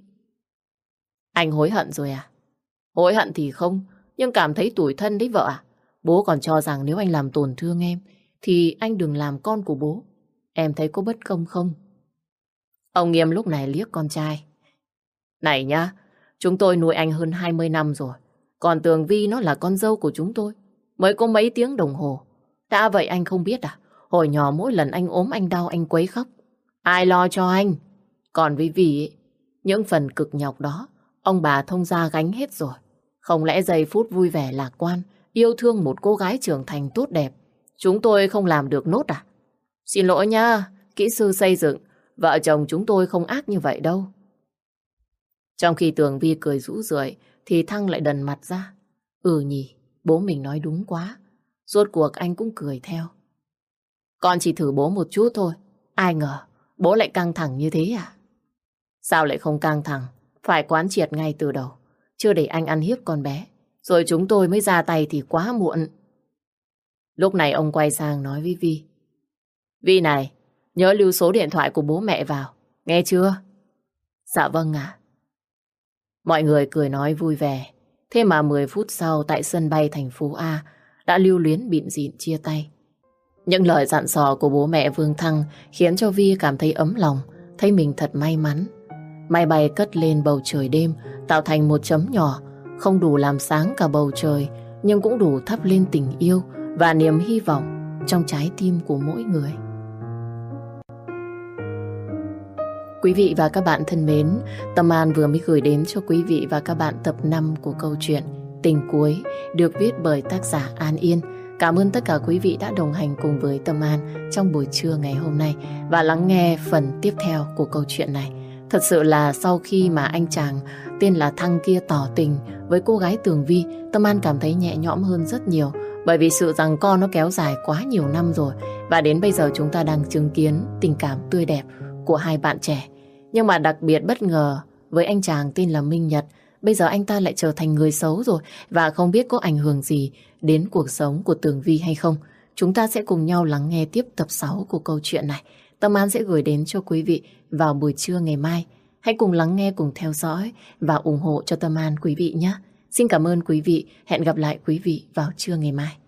Anh hối hận rồi à? Hối hận thì không, nhưng cảm thấy tủi thân đấy vợ à. Bố còn cho rằng nếu anh làm tổn thương em thì anh đừng làm con của bố. Em thấy có bất công không? Ông Nghiêm lúc này liếc con trai. Này nhá, chúng tôi nuôi anh hơn hai mươi năm rồi. Còn Tường Vi nó là con dâu của chúng tôi. Mới có mấy tiếng đồng hồ. Đã vậy anh không biết à? Hồi nhỏ mỗi lần anh ốm anh đau anh quấy khóc. Ai lo cho anh? Còn với Vi ấy, những phần cực nhọc đó ông bà thông gia gánh hết rồi. Không lẽ giây phút vui vẻ lạc quan, yêu thương một cô gái trưởng thành tốt đẹp, chúng tôi không làm được nốt à? Xin lỗi nha, kỹ sư xây dựng, vợ chồng chúng tôi không ác như vậy đâu. Trong khi Tường Vi cười rũ rượi, thì Thăng lại đần mặt ra. Ừ nhỉ, bố mình nói đúng quá. Rốt cuộc anh cũng cười theo. Con chỉ thử bố một chút thôi. Ai ngờ, bố lại căng thẳng như thế à? Sao lại không căng thẳng? Phải quán triệt ngay từ đầu. Chưa để anh ăn hiếp con bé. Rồi chúng tôi mới ra tay thì quá muộn. Lúc này ông quay sang nói với Vi. Vi này, nhớ lưu số điện thoại của bố mẹ vào. Nghe chưa? Dạ vâng ạ. Mọi người cười nói vui vẻ. Thế mà mười phút sau tại sân bay thành phố A đã lưu luyến bịn dịn chia tay. Những lời dặn dò của bố mẹ Vương Thăng khiến cho Vi cảm thấy ấm lòng, thấy mình thật may mắn. Máy bay cất lên bầu trời đêm, tạo thành một chấm nhỏ, không đủ làm sáng cả bầu trời, nhưng cũng đủ thắp lên tình yêu và niềm hy vọng trong trái tim của mỗi người. Quý vị và các bạn thân mến, Tâm An vừa mới gửi đến cho quý vị và các bạn tập năm của câu chuyện Tình Cuối được viết bởi tác giả An Yên. Cảm ơn tất cả quý vị đã đồng hành cùng với Tâm An trong buổi trưa ngày hôm nay và lắng nghe phần tiếp theo của câu chuyện này. Thật sự là sau khi mà anh chàng tên là Thăng kia tỏ tình với cô gái Tường Vi, Tâm An cảm thấy nhẹ nhõm hơn rất nhiều. Bởi vì sự giằng co nó kéo dài quá nhiều năm rồi. Và đến bây giờ chúng ta đang chứng kiến tình cảm tươi đẹp của hai bạn trẻ. Nhưng mà đặc biệt bất ngờ với anh chàng tên là Minh Nhật. Bây giờ anh ta lại trở thành người xấu rồi. Và không biết có ảnh hưởng gì đến cuộc sống của Tường Vi hay không. Chúng ta sẽ cùng nhau lắng nghe tiếp tập sáu của câu chuyện này. Tâm An sẽ gửi đến cho quý vị vào buổi trưa ngày mai. Hãy cùng lắng nghe, cùng theo dõi và ủng hộ cho Tâm An quý vị nhé. Xin cảm ơn quý vị. Hẹn gặp lại quý vị vào trưa ngày mai.